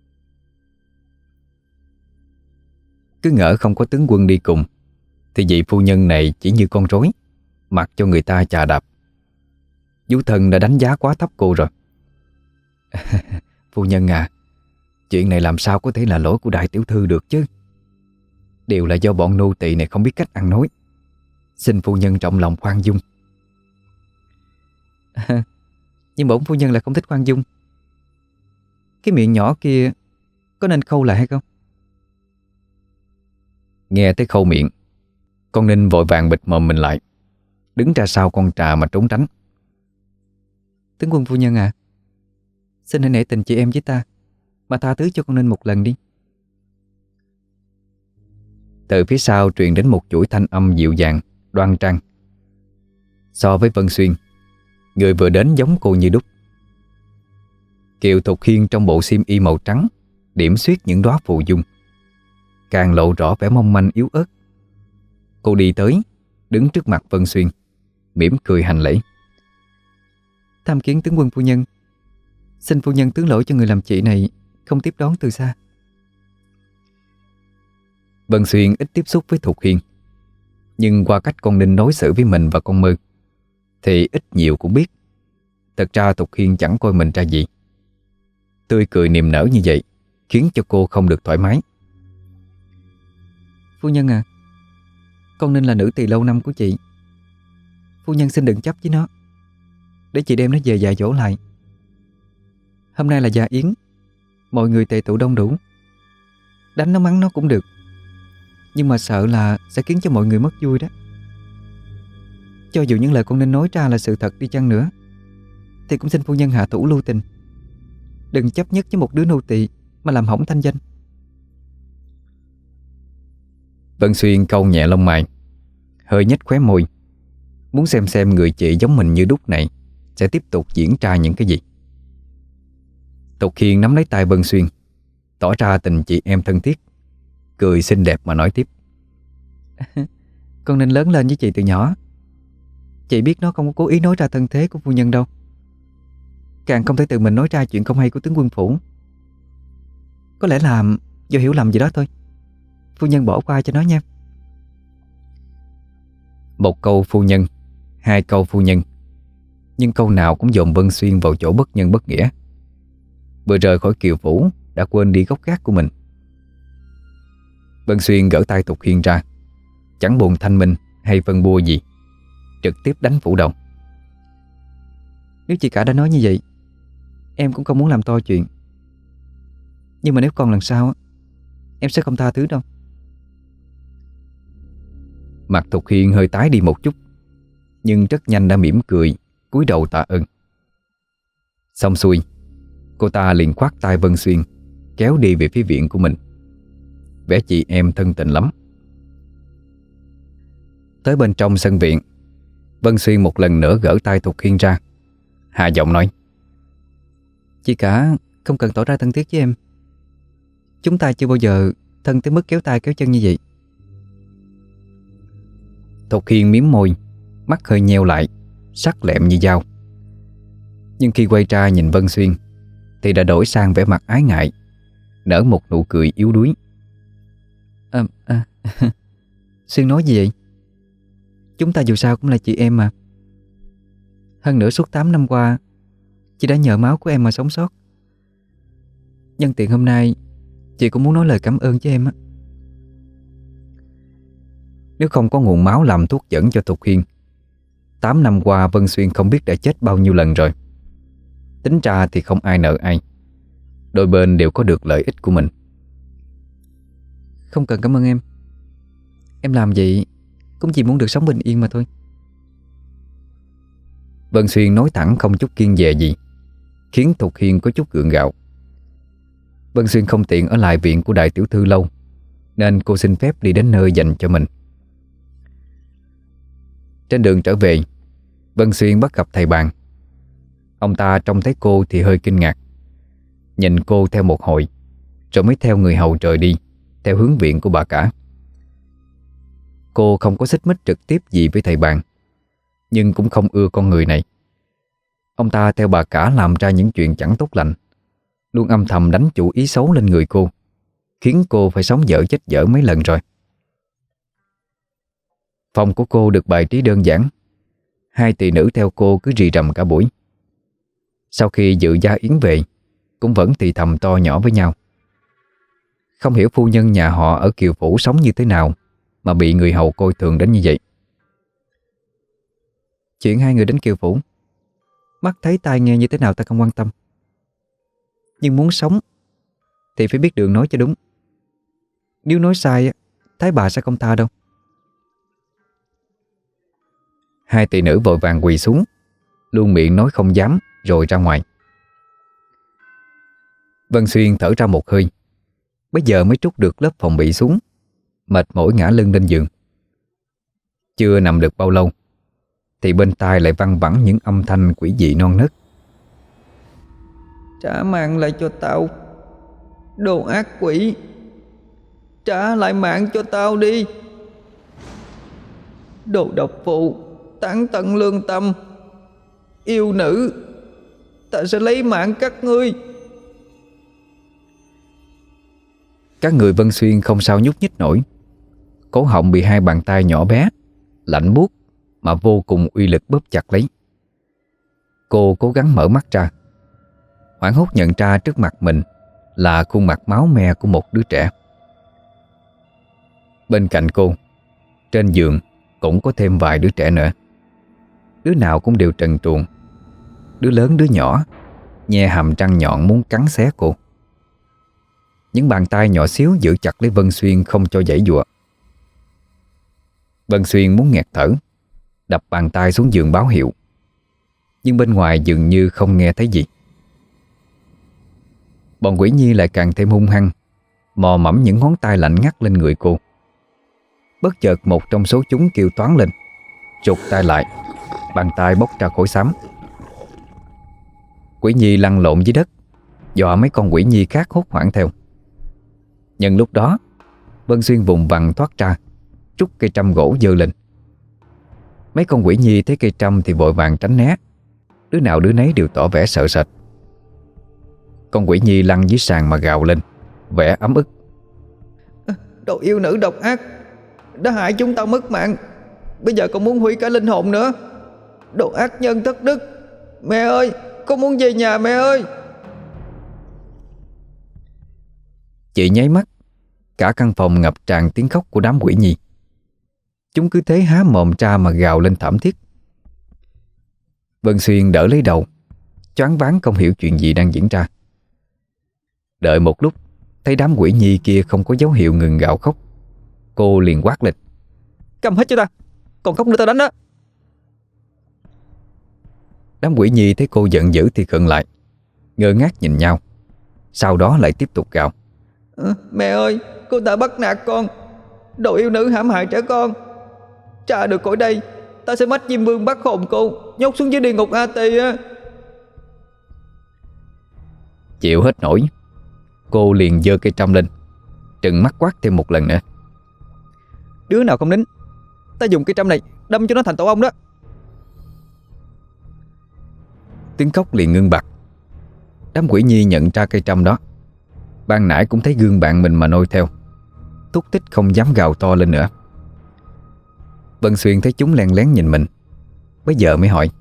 Cứ ngỡ không có tướng quân đi cùng thì vị phu nhân này chỉ như con rối, mặc cho người ta chà đạp. Vú Thân đã đánh giá quá thấp cô rồi. Phu nhân à, chuyện này làm sao có thể là lỗi của đại tiểu thư được chứ. Đều là do bọn nô tỳ này không biết cách ăn nói. Xin phu nhân trọng lòng khoan dung. Nhưng bổn phu nhân là không thích khoan dung. Cái miệng nhỏ kia có nên khâu lại hay không? Nghe tới khâu miệng, con Ninh vội vàng bịt mồm mình lại, đứng ra sau con trà mà trốn tránh. Tướng quân phu nhân à, xin hãy nể tình chị em với ta mà tha thứ cho con Ninh một lần đi. Từ phía sau truyền đến một chuỗi thanh âm dịu dàng, đoan trang. So với Vân Xuyên, người vừa đến giống cô như đúc. Kiều Thục Hiên trong bộ xiêm y màu trắng, điểm xuyết những đóa phù dung, càng lộ rõ vẻ mong manh yếu ớt. Cô đi tới, đứng trước mặt Vân Xuyên, mỉm cười hành lễ. Tham kiến tướng quân phu nhân. Xin phu nhân tướng lỗi cho người làm chị này không tiếp đón từ xa. Vân Xuyên ít tiếp xúc với Thục Hiên, nhưng qua cách con Ninh đối xử với mình và con Mơ thì ít nhiều cũng biết thật ra Thục Hiên chẳng coi mình ra gì. Tươi cười niềm nở như vậy khiến cho cô không được thoải mái. Phu nhân à, con Ninh là nữ tỳ lâu năm của chị. Phu nhân xin đừng chấp với nó, để chị đem nó về dạy dỗ lại. Hôm nay là gia yến, mọi người tề tụ đông đủ. Đánh nó mắng nó cũng được, nhưng mà sợ là sẽ khiến cho mọi người mất vui đó. Cho dù những lời con Ninh nói ra là sự thật đi chăng nữa, thì cũng xin phu nhân hạ thủ lưu tình, đừng chấp nhất với một đứa nô tỳ mà làm hỏng thanh danh. Vân Xuyên cau nhẹ lông mày, hơi nhếch khóe môi, muốn xem người chị giống mình như đúc này sẽ tiếp tục diễn ra những cái gì. Thục Hiên nắm lấy tay Vân Xuyên, tỏ ra tình chị em thân thiết, cười xinh đẹp mà nói tiếp. Con Ninh lớn lên với chị từ nhỏ, chị biết nó không có cố ý nói ra thân thế của phu nhân đâu, càng không thể tự mình nói ra chuyện không hay của tướng quân phủ. Có lẽ là do hiểu lầm gì đó thôi. Phu nhân bỏ qua cho nó nha. Một câu phu nhân, hai câu phu nhân, nhưng câu nào cũng dồn Vân Xuyên vào chỗ bất nhân bất nghĩa. Vừa rời khỏi Kiều Phủ đã quên đi gốc gác của mình. Vân Xuyên gỡ tay Thục Hiên ra, chẳng buồn thanh minh hay phân bua gì, trực tiếp đánh phủ đầu. Nếu chị cả đã nói như vậy, em cũng không muốn làm to chuyện. Nhưng mà nếu còn lần sau, em sẽ không tha thứ đâu. Mặt Thục Hiên hơi tái đi một chút, nhưng rất nhanh đã mỉm cười, cúi đầu tạ ơn. Xong xuôi, cô ta liền khoác tay Vân Xuyên, kéo đi về phía viện của mình. Vẻ chị em thân tình lắm. Tới bên trong sân viện, Vân Xuyên một lần nữa gỡ tay Thục Hiên ra, hạ giọng nói. Chị cả không cần tỏ ra thân thiết với em. Chúng ta chưa bao giờ thân tới mức kéo tay kéo chân như vậy. Thục Hiên mím môi, mắt hơi nheo lại, sắc lẹm như dao. Nhưng khi quay ra nhìn Vân Xuyên thì đã đổi sang vẻ mặt ái ngại, nở một nụ cười yếu đuối. Xuyên nói gì vậy? Chúng ta dù sao cũng là chị em mà. Hơn nữa suốt 8 năm qua, chị đã nhờ máu của em mà sống sót. Nhân tiện hôm nay, chị cũng muốn nói lời cảm ơn với em á. Nếu không có nguồn máu làm thuốc dẫn cho Thục Hiên, 8 năm qua Vân Xuyên không biết đã chết bao nhiêu lần rồi. Tính ra thì không ai nợ ai, đôi bên đều có được lợi ích của mình. Không cần cảm ơn em. Em làm vậy cũng chỉ muốn được sống bình yên mà thôi. Vân Xuyên nói thẳng không chút kiêng dè gì, khiến Thục Hiên có chút gượng gạo. Vân Xuyên không tiện ở lại viện của đại tiểu thư lâu, nên cô xin phép đi đến nơi dành cho mình. Trên đường trở về, Vân Xuyên bắt gặp thầy Bàn. Ông ta trông thấy cô thì hơi kinh ngạc, nhìn cô theo một hồi, rồi mới theo người hầu rời đi theo hướng viện của bà cả. Cô không có xích mích trực tiếp gì với thầy Bàn, nhưng cũng không ưa con người này. Ông ta theo bà cả làm ra những chuyện chẳng tốt lành, luôn âm thầm đánh chủ ý xấu lên người cô, khiến cô phải sống dở chết dở mấy lần rồi. Phòng của cô được bài trí đơn giản. 2 tỳ nữ theo cô cứ rì rầm cả buổi. Sau khi dự gia yến về, cũng vẫn thì thầm to nhỏ với nhau. Không hiểu phu nhân nhà họ ở Kiều Phủ sống như thế nào mà bị người hầu coi thường đến như vậy. Chuyện 2 người đến Kiều Phủ, mắt thấy tai nghe như thế nào ta không quan tâm, nhưng muốn sống thì phải biết đường nói cho đúng. Nếu nói sai, Thái bà sẽ không tha đâu. 2 tỳ nữ vội vàng quỳ xuống, luôn miệng nói không dám, rồi ra ngoài. Vân Xuyên thở ra một hơi, bây giờ mới trút được lớp phòng bị xuống, mệt mỏi ngã lưng lên giường. Chưa nằm được bao lâu thì bên tai lại văng vẳng những âm thanh quỷ dị non nớt. Trả mạng lại cho tao, đồ ác quỷ. Trả lại mạng cho tao đi. Đồ độc phụ, tán tận lương tâm. Yêu nữ, ta sẽ lấy mạng các ngươi. Các người Vân Xuyên không sao nhúc nhích nổi. Cổ họng bị 2 bàn tay nhỏ bé, lạnh buốt mà vô cùng uy lực bóp chặt lấy. Cô cố gắng mở mắt ra, hoảng hốt nhận ra trước mặt mình là khuôn mặt máu me của một đứa trẻ. Bên cạnh cô, trên giường cũng có thêm vài đứa trẻ nữa. Đứa nào cũng đều trần truồng, đứa lớn đứa nhỏ, nhe hàm răng nhọn muốn cắn xé cô. Những bàn tay nhỏ xíu giữ chặt lấy Vân Xuyên không cho giãy giụa. Vân Xuyên muốn nghẹt thở, đập bàn tay xuống giường báo hiệu, nhưng bên ngoài dường như không nghe thấy gì. Bọn quỷ nhi lại càng thêm hung hăng, mò mẫm những ngón tay lạnh ngắt lên người cô. Bất chợt một trong số chúng kêu toáng lên, trục tay lại, bàn tay bốc ra khối xám. Quỷ nhi lăn lộn dưới đất, dọa mấy con quỷ nhi khác hốt hoảng theo. Nhân lúc đó, Vân Xuyên vùng vằng thoát ra, trút cây trâm gỗ giơ lên. Mấy con quỷ nhi thấy cây trâm thì vội vàng tránh né, đứa nào đứa nấy đều tỏ vẻ sợ sệt. Con quỷ nhi lăn dưới sàn mà gào lên, vẻ ấm ức. Đồ yêu nữ độc ác, đã hại chúng tao mất mạng, bây giờ còn muốn hủy cả linh hồn nữa. Đồ ác nhân thất đức. Mẹ ơi, con muốn về nhà mẹ ơi. Chỉ nháy mắt, cả căn phòng ngập tràn tiếng khóc của đám quỷ nhi. Chúng cứ thế há mồm ra mà gào lên thảm thiết. Vân Xuyên đỡ lấy đầu, choáng váng không hiểu chuyện gì đang diễn ra. Đợi một lúc, thấy đám quỷ nhi kia không có dấu hiệu ngừng gào khóc, cô liền quát lên. Cầm hết cho ta, còn khóc nữa tao đánh đó. Đám quỷ nhi thấy cô giận dữ thì khựng lại, ngơ ngác nhìn nhau. Sau đó lại tiếp tục gào. Mẹ ơi, cô ta bắt nạt con, đồ yêu nữ hãm hại trẻ con. Tra được cõi đây, ta sẽ bắt Diêm Vương bắt hồn cô, nhốt xuống dưới địa ngục A Tỳ á. Chịu hết nổi, cô liền giơ cây trâm lên, trừng mắt quát thêm một lần nữa. Đứa nào không nín, ta dùng cây trâm này đâm cho nó thành tổ ong đó. Tiếng khóc liền ngưng bặt. Đám quỷ nhi nhận ra cây trâm đó, ban nãy cũng thấy gương bạn mình mà noi theo, thúc thích không dám gào to lên nữa. Vân Xuyên thấy chúng len lén nhìn mình, bây giờ mới hỏi.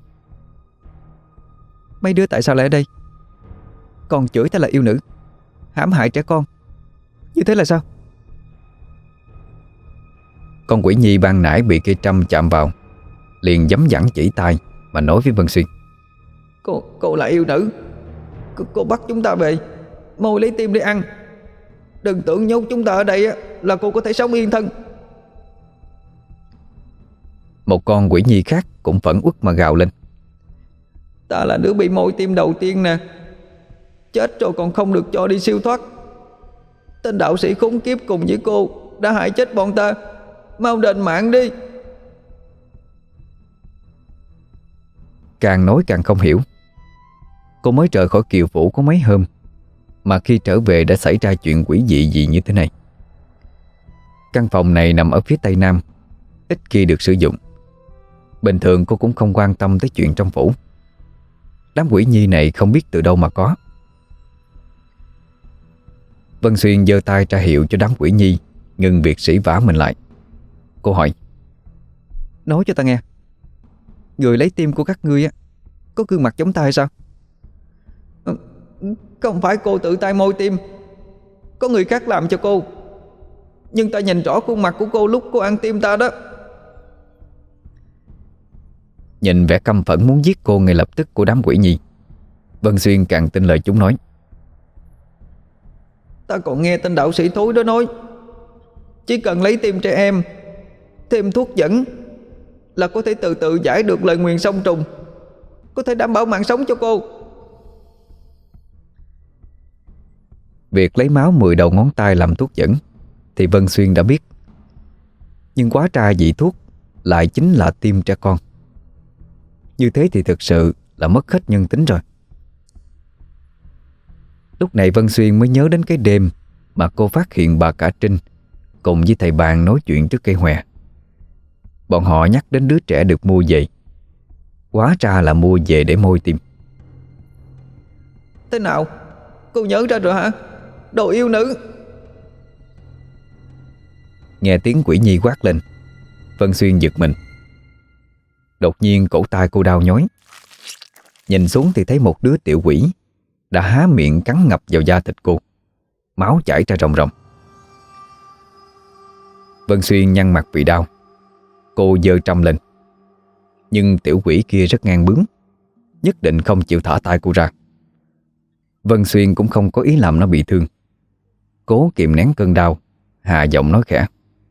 Mấy đứa tại sao lại ở đây? Còn chửi ta là yêu nữ, hãm hại trẻ con, như thế là sao? Con quỷ nhi ban nãy bị cây trâm chạm vào, liền giấm giẳng chỉ tay mà nói với Vân Xuyên: Cô là yêu nữ. Cô bắt chúng ta về môi lấy tim để ăn. Đừng tưởng nhốt chúng ta ở đây là cô có thể sống yên thân. Một con quỷ nhi khác cũng phẫn uất mà gào lên: Ta là đứa bị môi tim đầu tiên nè. Chết rồi còn không được cho đi siêu thoát. Tên đạo sĩ khốn kiếp cùng với cô đã hại chết bọn ta. Mau đền mạng đi. Càng nói càng không hiểu. Cô mới rời khỏi kiều phủ có mấy hôm mà khi trở về đã xảy ra chuyện quỷ dị gì như thế này. Căn phòng này nằm ở phía tây nam, ít khi được sử dụng. Bình thường cô cũng không quan tâm tới chuyện trong phủ. Đám quỷ nhi này không biết từ đâu mà có. Vân Xuyên giơ tay ra hiệu cho đám quỷ nhi ngừng việc sỉ vả mình lại. Cô hỏi: Nói cho ta nghe, người lấy tim của các ngươi có gương mặt giống ta hay sao? Không phải cô tự tay môi tim, có người khác làm cho cô. Nhưng ta nhìn rõ khuôn mặt của cô lúc cô ăn tim ta đó. Nhìn vẻ căm phẫn muốn giết cô ngay lập tức của đám quỷ nhi, Vân Xuyên càng tin lời chúng nói. Ta còn nghe tên đạo sĩ thối đó nói, chỉ cần lấy tim trẻ em, thêm thuốc dẫn là có thể từ từ giải được lời nguyền song trùng, có thể đảm bảo mạng sống cho cô. Việc lấy máu 10 đầu ngón tay làm thuốc dẫn thì Vân Xuyên đã biết. Nhưng quá tra vị thuốc lại chính là tim trẻ con. Như thế thì thực sự là mất hết nhân tính rồi. Lúc này Vân Xuyên mới nhớ đến cái đêm mà cô phát hiện bà cả Trinh cùng với thầy Bàn nói chuyện trước cây hòe. Bọn họ nhắc đến đứa trẻ được mua về, hóa ra là mua về để môi tim. Thế nào? Cô nhớ ra rồi hả? Đồ yêu nữ! Nghe tiếng quỷ nhi quát lên, Vân Xuyên giật mình. Đột nhiên cổ tay cô đau nhói. Nhìn xuống thì thấy một đứa tiểu quỷ đã há miệng cắn ngập vào da thịt cô, máu chảy ra ròng ròng. Vân Xuyên nhăn mặt vì đau. Cô giơ trâm lên, nhưng tiểu quỷ kia rất ngang bướng, nhất định không chịu thả tay cô ra. Vân Xuyên cũng không có ý làm nó bị thương, cố kìm nén cơn đau, hạ giọng nói khẽ: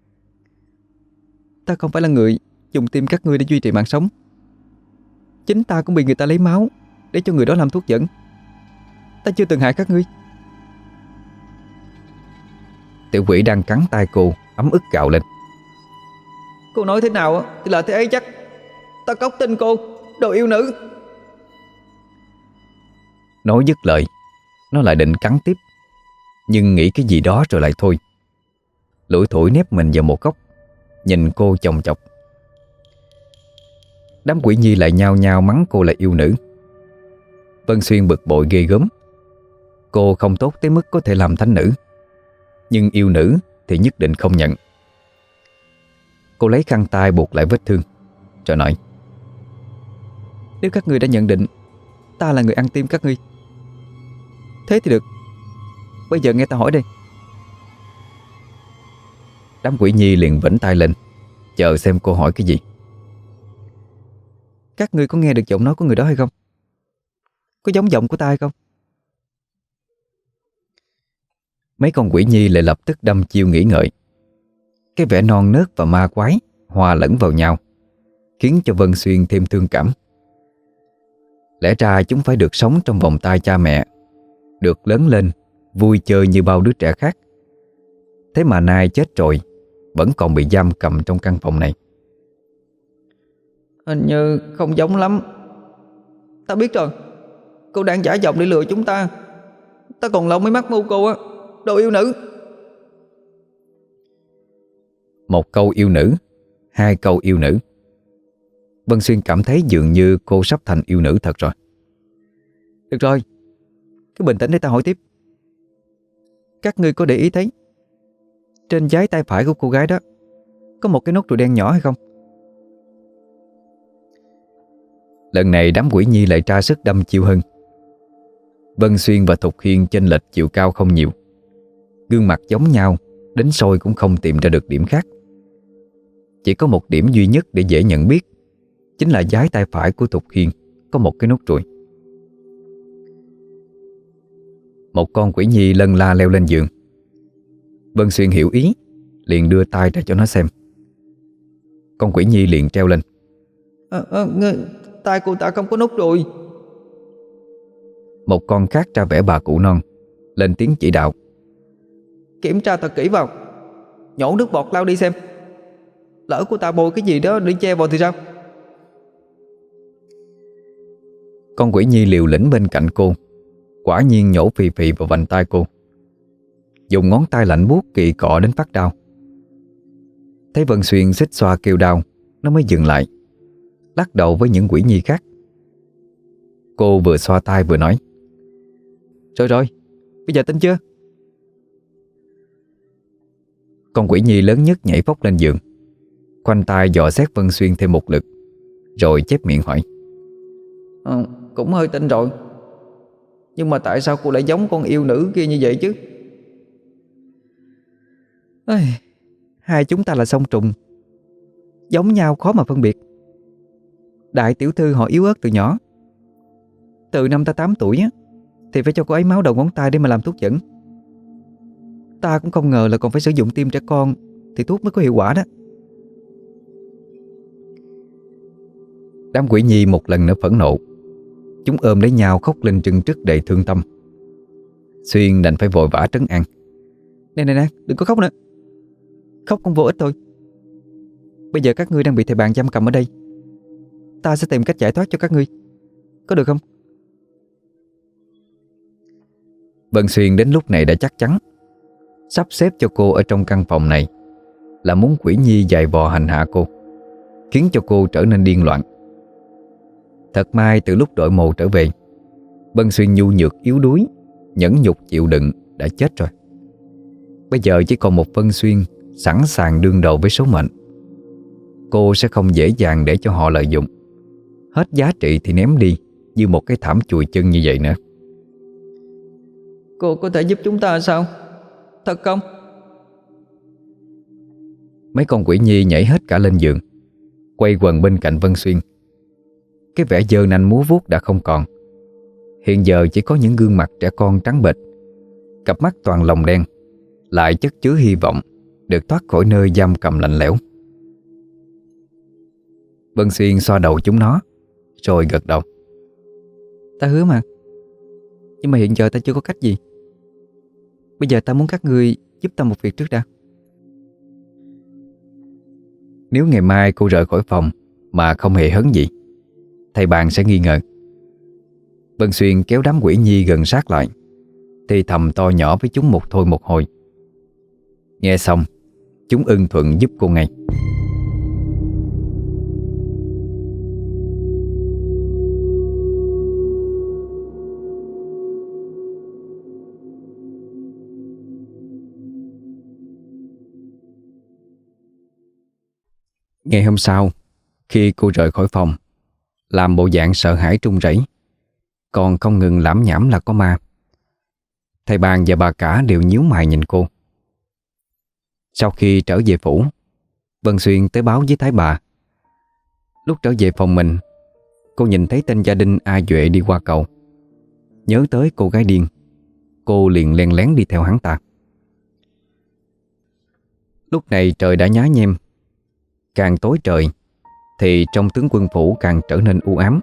Ta không phải là người dùng tim các ngươi để duy trì mạng sống. Chính ta cũng bị người ta lấy máu để cho người đó làm thuốc dẫn. Ta chưa từng hại các ngươi. Tiểu quỷ đang cắn tay cô ấm ức gào lên: Cô nói thế nào thì là thế ấy chắc. Ta cóc tin cô, đồ yêu nữ! Nói dứt lời, nó lại định cắn tiếp, nhưng nghĩ cái gì đó rồi lại thôi. Lủi thủi nép mình vào một góc, nhìn cô chòng chọc. Đám quỷ nhi lại nhao nhao mắng cô là yêu nữ. Vân Xuyên bực bội ghê gớm. Cô không tốt tới mức có thể làm thánh nữ, nhưng yêu nữ thì nhất định không nhận. Cô lấy khăn tay buộc lại vết thương, rồi nói: Nếu các ngươi đã nhận định ta là người ăn tim các ngươi, thế thì được. Bây giờ nghe ta hỏi đây. Đám quỷ nhi liền vểnh tay lên, chờ xem cô hỏi cái gì. Các ngươi có nghe được giọng nói của người đó hay không? Có giống giọng của ta hay không? Mấy con quỷ nhi lại lập tức đâm chiêu nghĩ ngợi. Cái vẻ non nớt và ma quái hòa lẫn vào nhau, khiến cho Vân Xuyên thêm thương cảm. Lẽ ra chúng phải được sống trong vòng tay cha mẹ, được lớn lên vui chơi như bao đứa trẻ khác. Thế mà nay chết rồi, vẫn còn bị giam cầm trong căn phòng này. Hình như không giống lắm. Ta biết rồi, cô đang giả giọng để lừa chúng ta. Ta còn lâu mới mắc mưu cô á, đồ yêu nữ! Một câu yêu nữ, hai câu yêu nữ. Vân Xuyên cảm thấy dường như cô sắp thành yêu nữ thật rồi. Được rồi, cứ bình tĩnh để ta hỏi tiếp. Các ngươi có để ý thấy trên trái tay phải của cô gái đó có một cái nốt ruồi đen nhỏ hay không? Lần này đám quỷ nhi lại tra sức đâm chiêu hơn. Vân Xuyên và Thục Hiên chênh lệch chiều cao không nhiều, gương mặt giống nhau, đến soi cũng không tìm ra được điểm khác. Chỉ có một điểm duy nhất để dễ nhận biết, chính là dái tay phải của Thục Hiên có một cái nốt ruồi. Một con quỷ nhi lân la leo lên giường. Vân Xuyên hiểu ý, liền đưa tay ra cho nó xem. Con quỷ nhi liền treo lên. Tay cô ta không có nốt ruồi. Một con khác ra vẻ bà cụ non, lên tiếng chỉ đạo. Kiểm tra thật kỹ vào, nhổ nước bọt lau đi xem. Lỡ cô ta bôi cái gì đó để che vào thì sao? Con quỷ nhi liều lĩnh bên cạnh cô, quả nhiên nhổ phì phì vào vành tay cô, dùng ngón tay lạnh buốt kỵ cọ đến phát đau. Thấy Vân Xuyên xích xoa kêu đau, nó mới dừng lại, lắc đầu với những quỷ nhi khác. Cô vừa xoa tay vừa nói. Rồi rồi, bây giờ tin chưa? Con quỷ nhi lớn nhất nhảy phóc lên giường, khoanh tay dò xét Vân Xuyên thêm một lượt, rồi chép miệng hỏi. Cũng hơi tin rồi. Nhưng mà tại sao cô lại giống con yêu nữ kia như vậy chứ? Hai chúng ta là song trùng, giống nhau khó mà phân biệt. Đại tiểu thư họ yếu ớt từ nhỏ. Từ năm ta 8 tuổi á, thì phải cho cô ấy máu đầu ngón tay để mà làm thuốc dẫn. Ta cũng không ngờ là còn phải sử dụng tim trẻ con thì thuốc mới có hiệu quả đó. Đám quỷ nhi một lần nữa phẫn nộ. Chúng ôm lấy nhau khóc lên trưng trức đầy thương tâm. Xuyên đành phải vội vã trấn an. Nè, đừng có khóc nữa. Khóc cũng vô ích thôi. Bây giờ các ngươi đang bị thầy bạn giam cầm ở đây. Ta sẽ tìm cách giải thoát cho các ngươi. Có được không? Vân Xuyên đến lúc này đã chắc chắn sắp xếp cho cô ở trong căn phòng này là muốn quỷ nhi giày vò hành hạ cô, khiến cho cô trở nên điên loạn. Thật may từ lúc đội mồ trở về, Vân Xuyên nhu nhược yếu đuối, nhẫn nhục chịu đựng đã chết rồi. Bây giờ chỉ còn một Vân Xuyên sẵn sàng đương đầu với số mệnh. Cô sẽ không dễ dàng để cho họ lợi dụng, hết giá trị thì ném đi như một cái thảm chùi chân như vậy nữa. Cô có thể giúp chúng ta sao? Thật không? Mấy con quỷ nhi nhảy hết cả lên giường, quay quần bên cạnh Vân Xuyên. Cái vẻ giơ nanh múa vuốt đã không còn. Hiện giờ chỉ có những gương mặt trẻ con trắng bệch, cặp mắt toàn lồng đen, lại chất chứa hy vọng được thoát khỏi nơi giam cầm lạnh lẽo. Vân Xuyên xoa đầu chúng nó, rồi gật đầu. Ta hứa mà. Nhưng mà hiện giờ ta chưa có cách gì. Bây giờ ta muốn các ngươi giúp ta một việc trước đã. Nếu ngày mai cô rời khỏi phòng mà không hề hấn gì, thầy bạn sẽ nghi ngờ. Vân Xuyên kéo đám quỷ nhi gần sát lại, thì thầm to nhỏ với chúng một thôi một hồi. Nghe xong, chúng ưng thuận giúp cô ngay. Ngày hôm sau, khi cô rời khỏi phòng, làm bộ dạng sợ hãi run rẩy, còn không ngừng lảm nhảm là có ma, thầy bàn và bà cả đều nhíu mày nhìn cô. Sau khi trở về phủ, Vân Xuyên tới báo với Thái bà. Lúc trở về phòng mình, cô nhìn thấy tên gia đình A Duệ đi qua cầu. Nhớ tới cô gái điên, cô liền len lén đi theo hắn ta. Lúc này trời đã nhá nhem. Càng tối trời thì trong tướng quân phủ càng trở nên u ám.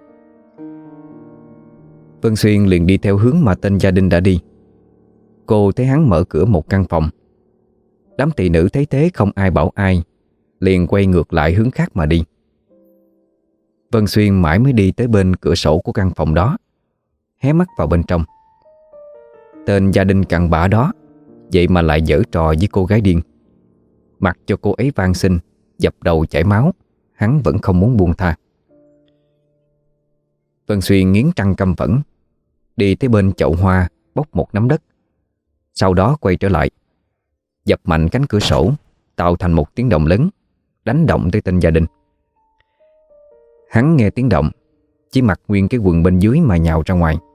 Vân Xuyên liền đi theo hướng mà tên gia đình đã đi. Cô thấy hắn mở cửa một căn phòng. Đám tỳ nữ thấy thế không ai bảo ai, liền quay ngược lại hướng khác mà đi. Vân Xuyên mãi mới đi tới bên cửa sổ của căn phòng đó, hé mắt vào bên trong. Tên gia đình cặn bã đó vậy mà lại giở trò với cô gái điên. Mặc cho cô ấy van xin, dập đầu chảy máu, hắn vẫn không muốn buông tha. Vân Xuyên nghiến răng căm phẫn, đi tới bên chậu hoa bóc một nắm đất. Sau đó quay trở lại, dập mạnh cánh cửa sổ, tạo thành một tiếng động lớn, đánh động tới tên gia đình. Hắn nghe tiếng động, chỉ mặc nguyên cái quần bên dưới mà nhào ra ngoài.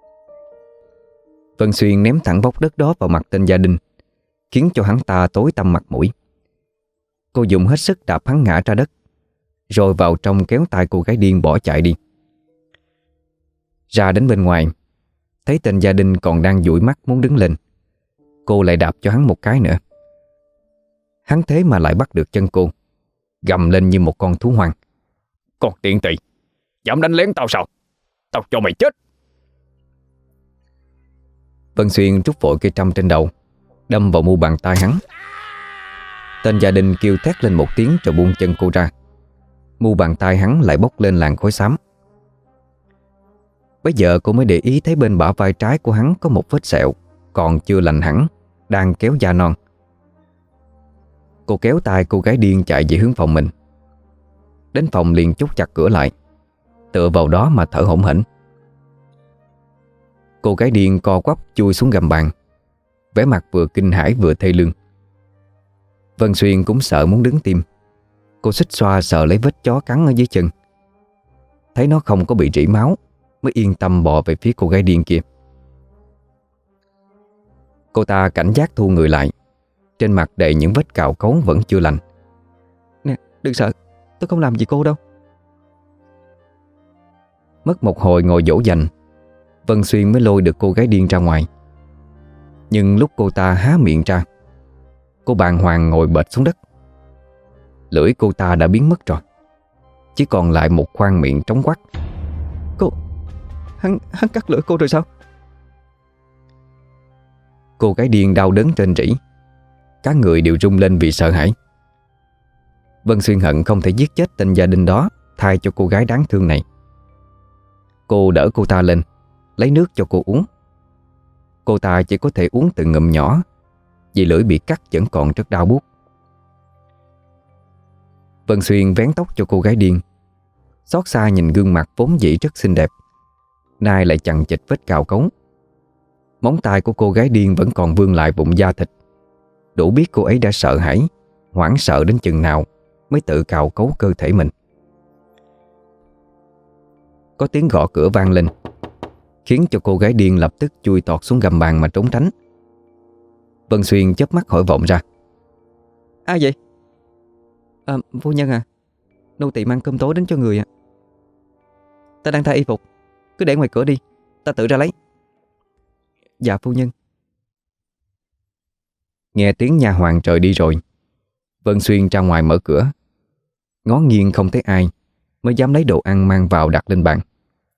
Vân Xuyên ném thẳng bốc đất đó vào mặt tên gia đình, khiến cho hắn ta tối tăm mặt mũi. Cô dùng hết sức đạp hắn ngã ra đất, rồi vào trong kéo tay cô gái điên bỏ chạy đi. Ra đến bên ngoài, thấy tên gia đình còn đang dụi mắt muốn đứng lên, cô lại đạp cho hắn một cái nữa. Hắn thế mà lại bắt được chân cô, gầm lên như một con thú hoang. Con tiện tỳ, dám đánh lén tao sao? Tao cho mày chết. Vân Xuyên rút vội cây trâm trên đầu, đâm vào mu bàn tay hắn. Tên gia đình kêu thét lên một tiếng rồi buông chân cô ra. Mu bàn tay hắn lại bốc lên làn khói xám. Bây giờ cô mới để ý thấy bên bả vai trái của hắn có một vết sẹo còn chưa lành hẳn, đang kéo da non. Cô kéo tay cô gái điên chạy về hướng phòng mình. Đến phòng liền chốt chặt cửa lại, tựa vào đó mà thở hổn hển. Cô gái điên co quắp chui xuống gầm bàn, vẻ mặt vừa kinh hãi vừa thê lương. Vân Xuyên cũng sợ muốn đứng tim. Cô xích xoa sờ lấy vết chó cắn ở dưới chân, thấy nó không có bị rỉ máu mới yên tâm bò về phía cô gái điên kia. Cô ta cảnh giác thu người lại, trên mặt đầy những vết cào cấu vẫn chưa lành. Nè, đừng sợ, tôi không làm gì cô đâu. Mất một hồi ngồi dỗ dành, Vân Xuyên mới lôi được cô gái điên ra ngoài. Nhưng lúc cô ta há miệng ra, cô bàng hoàng ngồi bệt xuống đất. Lưỡi cô ta đã biến mất rồi, chỉ còn lại một khoang miệng trống quắc. Cô, hắn cắt lưỡi cô rồi sao? Cô gái điên đau đớn rên rỉ, cả người đều rung lên vì sợ hãi. Vân Xuyên hận không thể giết chết tên gia đình đó thay cho cô gái đáng thương này. Cô đỡ cô ta lên, lấy nước cho cô uống. Cô ta chỉ có thể uống từng ngụm nhỏ, vì lưỡi bị cắt vẫn còn rất đau buốt. Vân Xuyên vén tóc cho cô gái điên, xót xa nhìn gương mặt vốn dĩ rất xinh đẹp, nay lại chằng chịt vết cào cấu. Móng tay của cô gái điên vẫn còn vương lại bụng da thịt, đủ biết cô ấy đã sợ hãi, hoảng sợ đến chừng nào mới tự cào cấu cơ thể mình. Có tiếng gõ cửa vang lên, khiến cho cô gái điên lập tức chui tọt xuống gầm bàn mà trốn tránh. Vân Xuyên chớp mắt hỏi vọng ra: Ai vậy? Phu nhân à, nô tỳ mang cơm tối đến cho người ạ. Ta đang thay y phục, cứ để ngoài cửa đi, ta tự ra lấy. Dạ phu nhân. Nghe tiếng nha hoàn trời đi rồi, Vân Xuyên ra ngoài mở cửa, ngó nghiêng không thấy ai mới dám lấy đồ ăn mang vào đặt lên bàn.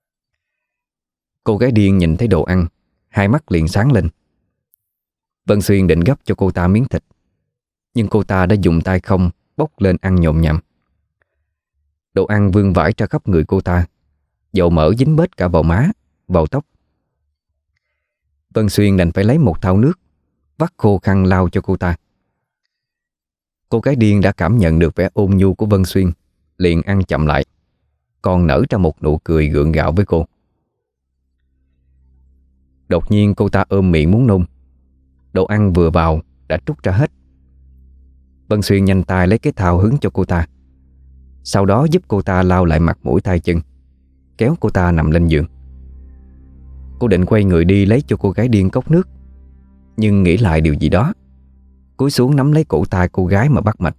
Cô gái điên nhìn thấy đồ ăn, hai mắt liền sáng lên. Vân Xuyên định gấp cho cô ta miếng thịt, nhưng cô ta đã dùng tay không bốc lên ăn nhộm nhặm. Đồ ăn vương vãi ra khắp người cô ta, dầu mỡ dính bết cả vào má, vào tóc. Vân Xuyên đành phải lấy một thau nước, vắt khô khăn lau cho cô ta. Cô gái điên đã cảm nhận được vẻ ôn nhu của Vân Xuyên, liền ăn chậm lại, còn nở ra một nụ cười gượng gạo với cô. Đột nhiên cô ta ôm miệng muốn nôn. Đồ ăn vừa vào đã trút ra hết. Vân Xuyên nhanh tay lấy cái thau hứng cho cô ta, sau đó giúp cô ta lau lại mặt mũi tay chân, kéo cô ta nằm lên giường. Cô định quay người đi lấy cho cô gái điên cốc nước, nhưng nghĩ lại điều gì đó, cúi xuống nắm lấy cổ tay cô gái mà bắt mạch.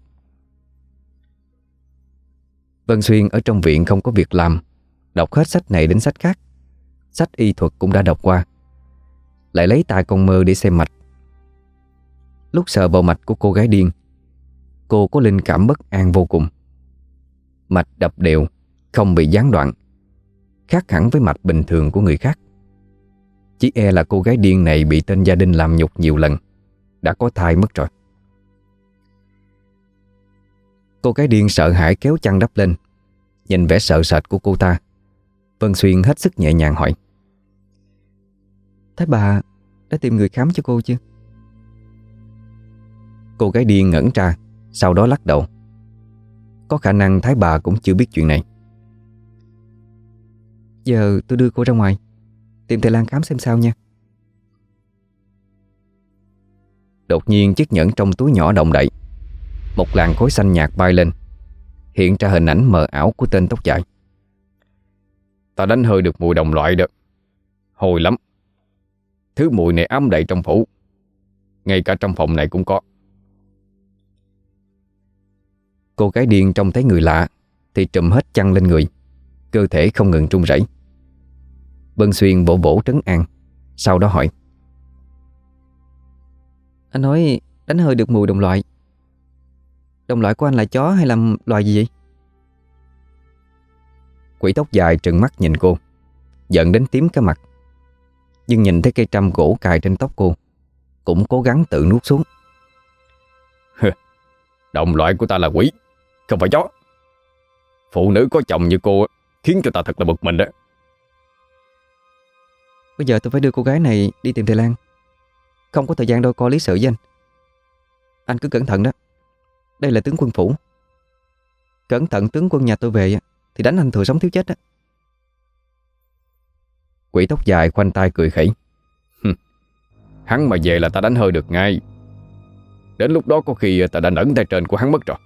Vân Xuyên ở trong viện không có việc làm, đọc hết sách này đến sách khác. Sách y thuật cũng đã đọc qua, lại lấy tai con mơ để xem mạch. Lúc sờ vào mạch của cô gái điên, cô có linh cảm bất an vô cùng. Mạch đập đều, không bị gián đoạn, khác hẳn với mạch bình thường của người khác. Chỉ e là cô gái điên này bị tên gia đình làm nhục nhiều lần, đã có thai mất rồi. Cô gái điên sợ hãi kéo chăn đắp lên. Nhìn vẻ sợ sệt của cô ta, Vân Xuyên hết sức nhẹ nhàng hỏi: Thái bà đã tìm người khám cho cô chưa? Cô gái điên ngẩn ra, sau đó lắc đầu. Có khả năng Thái bà cũng chưa biết chuyện này. Giờ tôi đưa cô ra ngoài tìm thầy Lan khám xem sao nha. Đột nhiên chiếc nhẫn trong túi nhỏ động đậy, một làn khói xanh nhạt bay lên, hiện ra hình ảnh mờ ảo của tên tóc dài. Ta đánh hơi được mùi đồng loại đó, hôi lắm. Thứ mùi này ám đầy trong phủ, ngay cả trong phòng này cũng có. Cô gái điên trông thấy người lạ thì trùm hết chăn lên người, cơ thể không ngừng run rẩy. Vân Xuyên vỗ vỗ trấn an, sau đó hỏi: Anh nói đánh hơi được mùi đồng loại. Đồng loại của anh là chó hay là loài gì vậy? Quỷ tóc dài trừng mắt nhìn cô, giận đến tím cả mặt. Nhưng nhìn thấy cây trăm gỗ cài trên tóc cô, cũng cố gắng tự nuốt xuống. Đồng loại của ta là quỷ, không phải chó. Phụ nữ có chồng như cô khiến cho ta thật là bực mình đó. Bây giờ tôi phải đưa cô gái này đi tìm thầy Lan. Không có thời gian đôi co lý sự với anh. Anh cứ cẩn thận đó. Đây là tướng quân phủ. Cẩn thận tướng quân nhà tôi về thì đánh anh thừa sống thiếu chết đó. Quỷ tóc dài khoanh tay cười khẩy. Hắn mà về là ta đánh hơi được ngay. Đến lúc đó có khi ta đã nẫn tay trên của hắn mất rồi.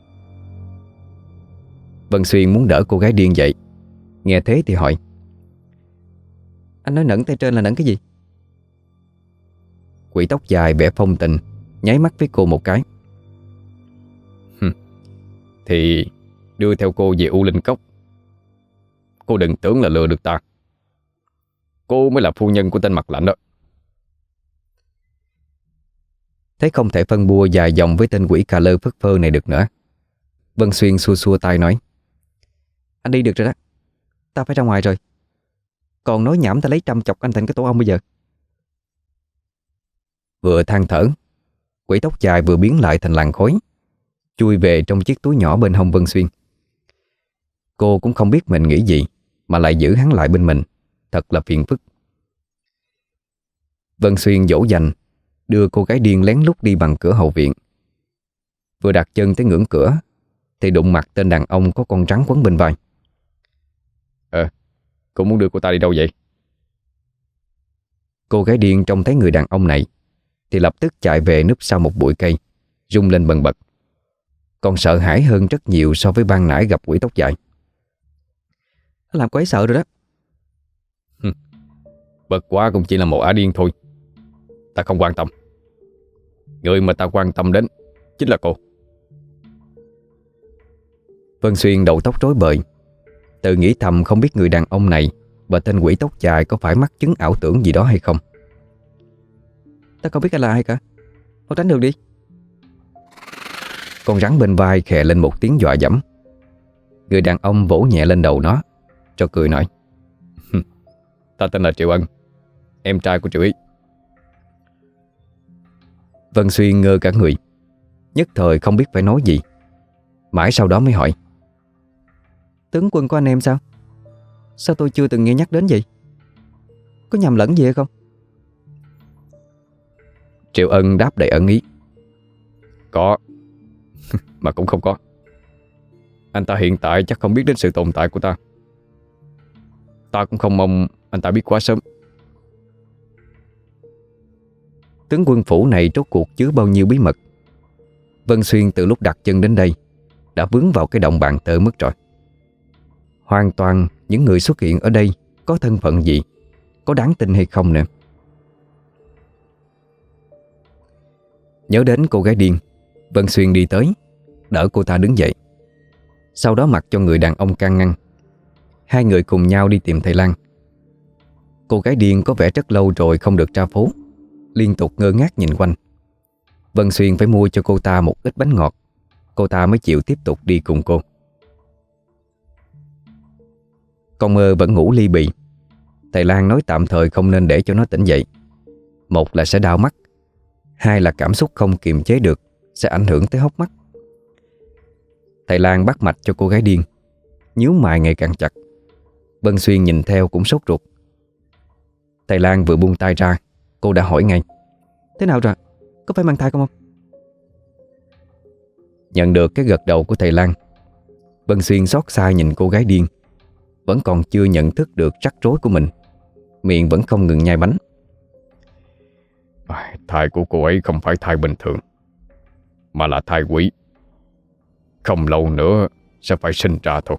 Vân Xuyên muốn đỡ cô gái điên dậy, nghe thế thì hỏi: Anh nói nẫn tay trên là nẫn cái gì? Quỷ tóc dài vẻ phong tình, nháy mắt với cô một cái. Thì đưa theo cô về U Linh Cốc. Cô đừng tưởng là lừa được ta. Cô mới là phu nhân của tên mặt lạnh đó. Thấy không thể phân bua dài dòng với tên quỷ cà lơ phất phơ này được nữa, Vân Xuyên xua xua tay nói: Anh đi được rồi đó. Ta phải ra ngoài rồi. Còn nói nhảm ta lấy trăm chọc anh thành cái tổ ong bây giờ. Vừa than thở, quỷ tóc dài vừa biến lại thành làn khói, chui về trong chiếc túi nhỏ bên hông Vân Xuyên. Cô cũng không biết mình nghĩ gì mà lại giữ hắn lại bên mình, thật là phiền phức. Vân Xuyên dỗ dành đưa cô gái điên lén lút đi bằng cửa hậu viện. Vừa đặt chân tới ngưỡng cửa thì đụng mặt tên đàn ông có con rắn quấn bên vai. Cô muốn đưa cô ta đi đâu vậy? Cô gái điên trông thấy người đàn ông này thì lập tức chạy về núp sau một bụi cây, rung lên bần bật, còn sợ hãi hơn rất nhiều so với ban nãy gặp quỷ tóc dài. Anh làm cô ấy sợ rồi đó. Bật quá cũng chỉ là một ả điên thôi. Ta không quan tâm. Người mà ta quan tâm đến chính là cô. Vân Xuyên đầu tóc rối bời, tự nghĩ thầm không biết người đàn ông này và tên quỷ tóc dài có phải mắc chứng ảo tưởng gì đó hay không. Ta không biết anh là ai cả. Mau tránh đường đi. Con rắn bên vai khè lên một tiếng dọa dẫm. Người đàn ông vỗ nhẹ lên đầu nó, cho cười nói: Ta tên là Triệu Ân, em trai của Triệu Ý. Vân Xuyên ngơ cả người, nhất thời không biết phải nói gì. Mãi sau đó mới hỏi: Tướng quân của anh em sao? Sao tôi chưa từng nghe nhắc đến vậy? Có nhầm lẫn gì hay không? Triệu Ân đáp đầy ẩn ý: Có mà cũng không có. Anh ta hiện tại chắc không biết đến sự tồn tại của ta. Ta cũng không mong anh ta biết quá sớm. Tướng quân phủ này rốt cuộc chứa bao nhiêu bí mật. Vân Xuyên từ lúc đặt chân đến đây đã vướng vào cái động bàn tơ mất rồi. Hoàn toàn những người xuất hiện ở đây có thân phận gì, có đáng tin hay không nữa. Nhớ đến cô gái điên, Vân Xuyên đi tới, đỡ cô ta đứng dậy. Sau đó mặc cho người đàn ông can ngăn. Hai người cùng nhau đi tìm thầy Lan. Cô gái điên có vẻ rất lâu rồi không được ra phố, liên tục ngơ ngác nhìn quanh. Vân Xuyên phải mua cho cô ta một ít bánh ngọt, cô ta mới chịu tiếp tục đi cùng cô. Con mơ vẫn ngủ li bì. Thầy Lan nói tạm thời không nên để cho nó tỉnh dậy. Một là sẽ đau mắt, hai là cảm xúc không kiềm chế được sẽ ảnh hưởng tới hốc mắt. Thầy Lan bắt mạch cho cô gái điên, nhíu mày ngày càng chặt. Vân Xuyên nhìn theo cũng sốt ruột. Thầy Lan vừa buông tay ra, cô đã hỏi ngay: Thế nào rồi? Có phải mang thai không? Nhận được cái gật đầu của thầy Lan, Vân Xuyên xót xa nhìn cô gái điên, vẫn còn chưa nhận thức được rắc rối của mình, miệng vẫn không ngừng nhai bánh. Thai của cô ấy không phải thai bình thường, mà là thai quỷ. Không lâu nữa sẽ phải sinh ra thôi.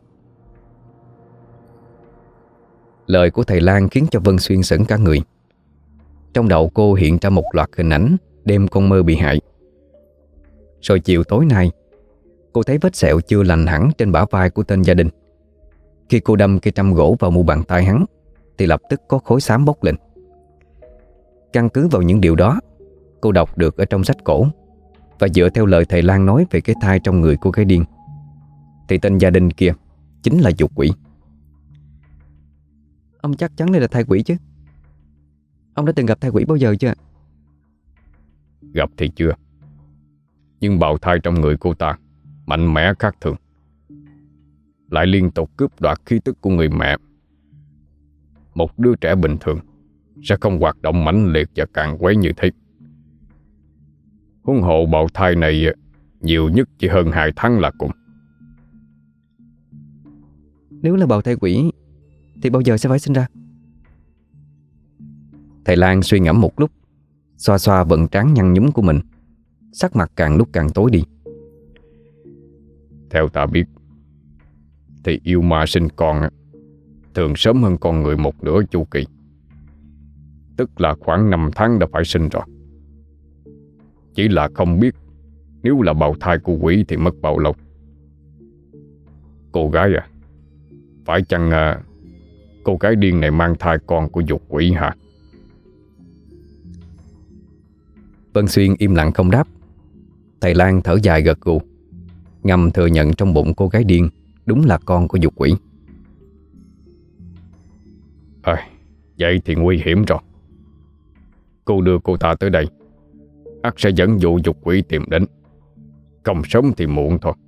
Lời của thầy Lan khiến cho Vân Xuyên sững cả người. Trong đầu cô hiện ra một loạt hình ảnh đêm con mơ bị hại. Rồi chiều tối nay, Cô thấy vết sẹo chưa lành hẳn trên bả vai của tên gia đình. Khi cô đâm cây trăm gỗ vào mu bàn tay hắn thì lập tức có khối xám bốc lên. Căn cứ vào những điều đó cô đọc được ở trong sách cổ, và dựa theo lời thầy Lan nói về cái thai trong người cô gái điên, thì tên gia đình kia chính là dục quỷ. Ông chắc chắn đây là thai quỷ chứ? Ông đã từng gặp thai quỷ bao giờ chưa? Gặp thì chưa, nhưng bào thai trong người cô ta mạnh mẽ khác thường, lại liên tục cướp đoạt khí tức của người mẹ. Một đứa trẻ bình thường sẽ không hoạt động mãnh liệt và càn quấy như thế. Huống hộ bào thai này nhiều nhất chỉ hơn 2 tháng là cùng. Nếu là bào thai quỷ thì bao giờ sẽ phải sinh ra? Thầy Lan suy ngẫm một lúc, xoa xoa vận trán nhăn nhúm của mình, sắc mặt càng lúc càng tối đi. Theo ta biết thì yêu ma sinh con thường sớm hơn con người một nửa chu kỳ, tức là khoảng 5 tháng đã phải sinh rồi. Chỉ là không biết nếu là bào thai của quỷ thì mất bao lâu. Cô gái à, phải chăng cô gái điên này mang thai con của dục quỷ hả? Vân Xuyên im lặng không đáp. Thầy Lan thở dài gật gù, ngầm thừa nhận trong bụng cô gái điên đúng là con của dục quỷ. Vậy thì nguy hiểm rồi. Cô đưa cô ta tới đây, ắt sẽ dẫn dụ dục quỷ tìm đến. Không sớm thì muộn thôi.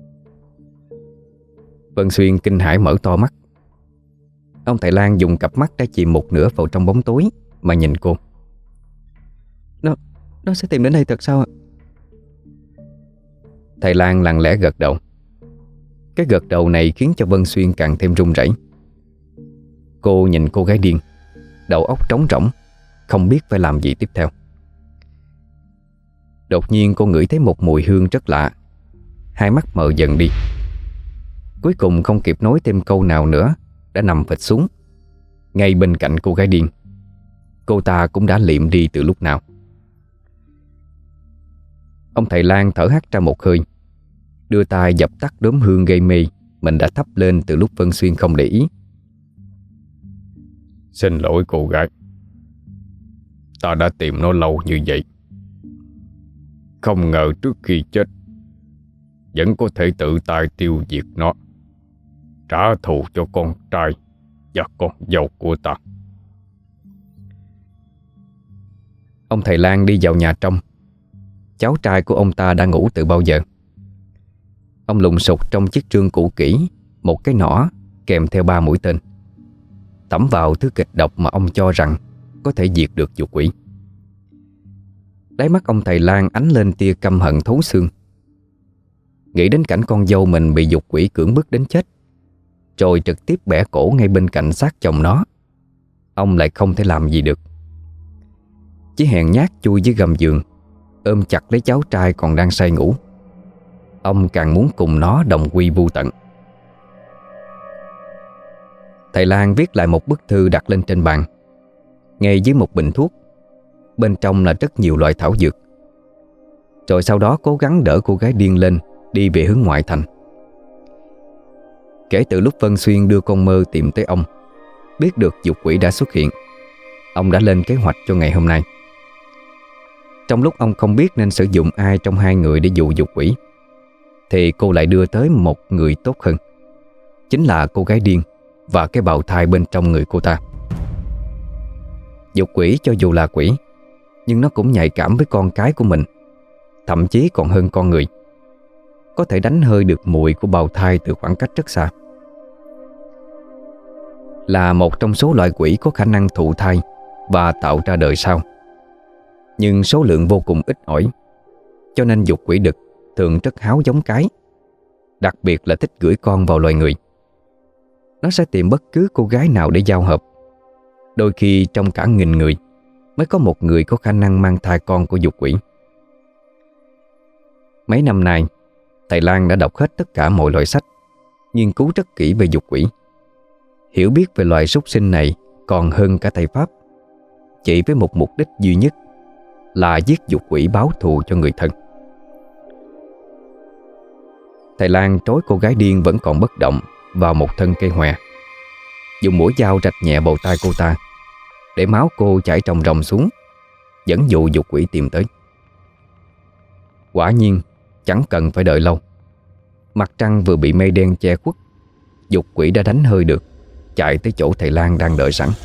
Vân Xuyên kinh hãi mở to mắt. Ông thầy Lan dùng cặp mắt đã chìm một nửa vào trong bóng tối mà nhìn cô. Nó sẽ tìm đến đây thật sao ạ? Thầy Lan lặng lẽ gật đầu. Cái gật đầu này khiến cho Vân Xuyên càng thêm run rẩy. Cô nhìn cô gái điên, đầu óc trống rỗng, không biết phải làm gì tiếp theo. Đột nhiên cô ngửi thấy một mùi hương rất lạ. Hai mắt mờ dần đi. Cuối cùng không kịp nói thêm câu nào nữa, đã nằm phịch xuống ngay bên cạnh cô gái điên. Cô ta cũng đã liệm đi từ lúc nào. Ông thầy Lan thở hắt ra một hơi, đưa tay dập tắt đốm hương gây mê mình đã thắp lên từ lúc Vân Xuyên không để ý. Xin lỗi cô gái, ta đã tìm nó lâu như vậy. Không ngờ trước khi chết vẫn có thể tự tay tiêu diệt nó, trả thù cho con trai và con dâu của ta. Ông thầy Lan đi vào nhà trong. Cháu trai của ông ta đã ngủ từ bao giờ. Ông lùng sục trong chiếc trương cũ kỹ một cái nỏ kèm theo 3 mũi tên, tẩm vào thứ kịch độc mà ông cho rằng có thể diệt được dục quỷ. Đáy mắt ông thầy Lan ánh lên tia căm hận thấu xương. Nghĩ đến cảnh con dâu mình bị dục quỷ cưỡng bức đến chết, rồi trực tiếp bẻ cổ ngay bên cạnh xác chồng nó, ông lại không thể làm gì được. Chỉ hèn nhát chui dưới gầm giường, ôm chặt lấy cháu trai còn đang say ngủ. Ông càng muốn cùng nó đồng quy vu tận. Thầy Lan viết lại một bức thư đặt lên trên bàn, ngay dưới một bình thuốc. Bên trong là rất nhiều loại thảo dược. Rồi sau đó cố gắng đỡ cô gái điên lên, đi về hướng ngoại thành. Kể từ lúc Vân Xuyên đưa con Mơ tìm tới ông, biết được dục quỷ đã xuất hiện, ông đã lên kế hoạch cho ngày hôm nay. Trong lúc ông không biết nên sử dụng ai trong hai người để dụ dục quỷ, thì cô lại đưa tới một người tốt hơn, chính là cô gái điên và cái bào thai bên trong người cô ta. Dục quỷ cho dù là quỷ, nhưng nó cũng nhạy cảm với con cái của mình, thậm chí còn hơn con người. Có thể đánh hơi được mùi của bào thai từ khoảng cách rất xa. Là một trong số loại quỷ có khả năng thụ thai và tạo ra đời sau, nhưng số lượng vô cùng ít ỏi, cho nên dục quỷ đực thường rất háo giống cái, đặc biệt là thích gửi con vào loài người. Nó sẽ tìm bất cứ cô gái nào để giao hợp. Đôi khi trong cả 1000 người mới có một người có khả năng mang thai con của dục quỷ. Mấy năm nay, thầy Lan đã đọc hết tất cả mọi loại sách, nghiên cứu rất kỹ về dục quỷ. Hiểu biết về loài súc sinh này còn hơn cả thầy Pháp, chỉ với một mục đích duy nhất là giết dục quỷ báo thù cho người thân. Thầy Lang trói cô gái điên vẫn còn bất động vào một thân cây hòe, dùng mũi dao rạch nhẹ bầu tai cô ta để máu cô chảy ròng ròng xuống, dẫn dụ dục quỷ tìm tới. Quả nhiên chẳng cần phải đợi lâu, mặt trăng vừa bị mây đen che khuất, dục quỷ đã đánh hơi được, chạy tới chỗ thầy Lang đang đợi sẵn.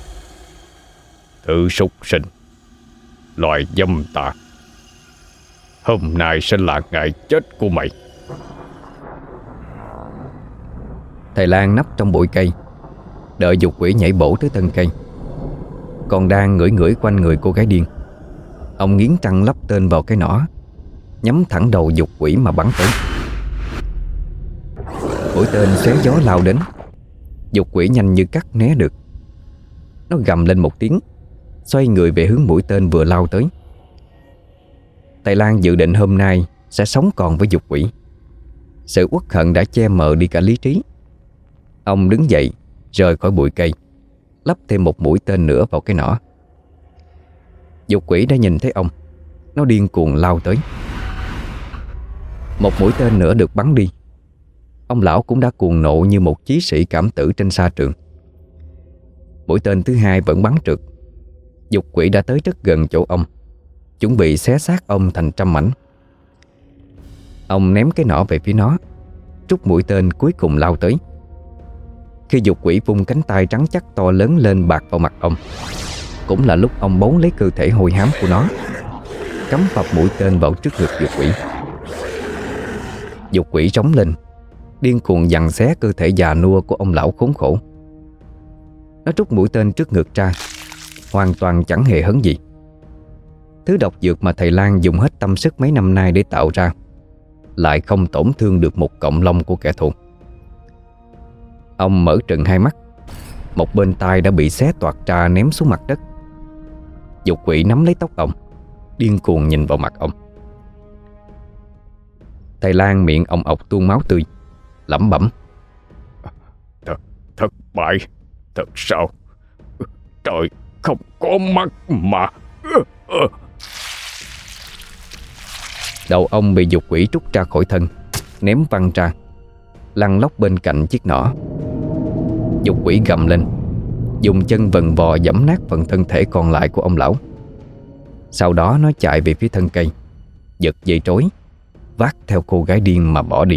Thứ súc sinh, loài dâm tà, hôm nay sẽ là ngày chết của mày. Thầy Lang nấp trong bụi cây, đợi dục quỷ nhảy bổ tới thân cây. Còn đang ngửi ngửi quanh người cô gái điên, ông nghiến răng lắp tên vào cái nỏ, nhắm thẳng đầu dục quỷ mà bắn tới. Mũi tên xé gió lao đến, dục quỷ nhanh như cắt né được. Nó gầm lên một tiếng, xoay người về hướng mũi tên vừa lao tới. Thầy Lang dự định hôm nay sẽ sống còn với dục quỷ. Sự uất hận đã che mờ đi cả lý trí. Ông đứng dậy, rời khỏi bụi cây, lắp thêm một mũi tên nữa vào cái nỏ. Dục quỷ đã nhìn thấy ông, nó điên cuồng lao tới. Một mũi tên nữa được bắn đi. Ông lão cũng đã cuồng nộ như một chí sĩ cảm tử trên sa trường. Mũi tên thứ hai vẫn bắn trượt. Dục quỷ đã tới rất gần chỗ ông, chuẩn bị xé xác ông thành trăm mảnh. Ông ném cái nỏ về phía nó, trút mũi tên cuối cùng lao tới. Khi dục quỷ vung cánh tay trắng chắc to lớn lên bạt vào mặt ông, cũng là lúc ông bấu lấy cơ thể hôi hám của nó, cắm phập mũi tên vào trước ngực dục quỷ. Dục quỷ rống lên, điên cuồng giằng xé cơ thể già nua của ông lão khốn khổ. Nó trút mũi tên trước ngực ra, hoàn toàn chẳng hề hấn gì. Thứ độc dược mà thầy Lang dùng hết tâm sức mấy năm nay để tạo ra lại không tổn thương được một cọng lông của kẻ thù. Ông mở trừng hai mắt, một bên tai đã bị xé toạc ra ném xuống mặt đất. Dục quỷ nắm lấy tóc ông, điên cuồng nhìn vào mặt ông. Thầy Lang miệng ông ọc tuôn máu tươi, lẩm bẩm: Thất bại, thật sao? Trời không có mắt mà. Đầu ông bị dục quỷ trút ra khỏi thân, ném văng ra, lăn lóc bên cạnh chiếc nỏ. Dục quỷ gầm lên, dùng chân vần vò giẫm nát phần thân thể còn lại của ông lão. Sau đó nó chạy về phía thân cây, giật dây trối, vác theo cô gái điên mà bỏ đi.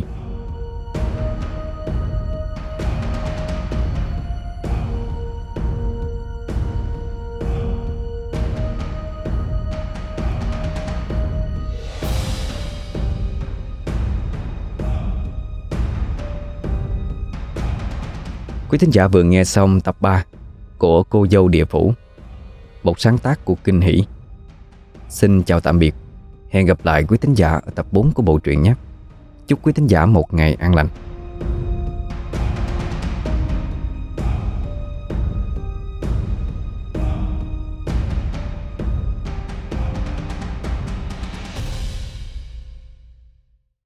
Quý thính giả vừa nghe xong tập 3 của Cô Dâu Địa Phủ, một sáng tác của Kinh Hỷ. Xin chào tạm biệt. Hẹn gặp lại quý thính giả ở tập 4 của bộ truyện nhé. Chúc quý thính giả một ngày an lành.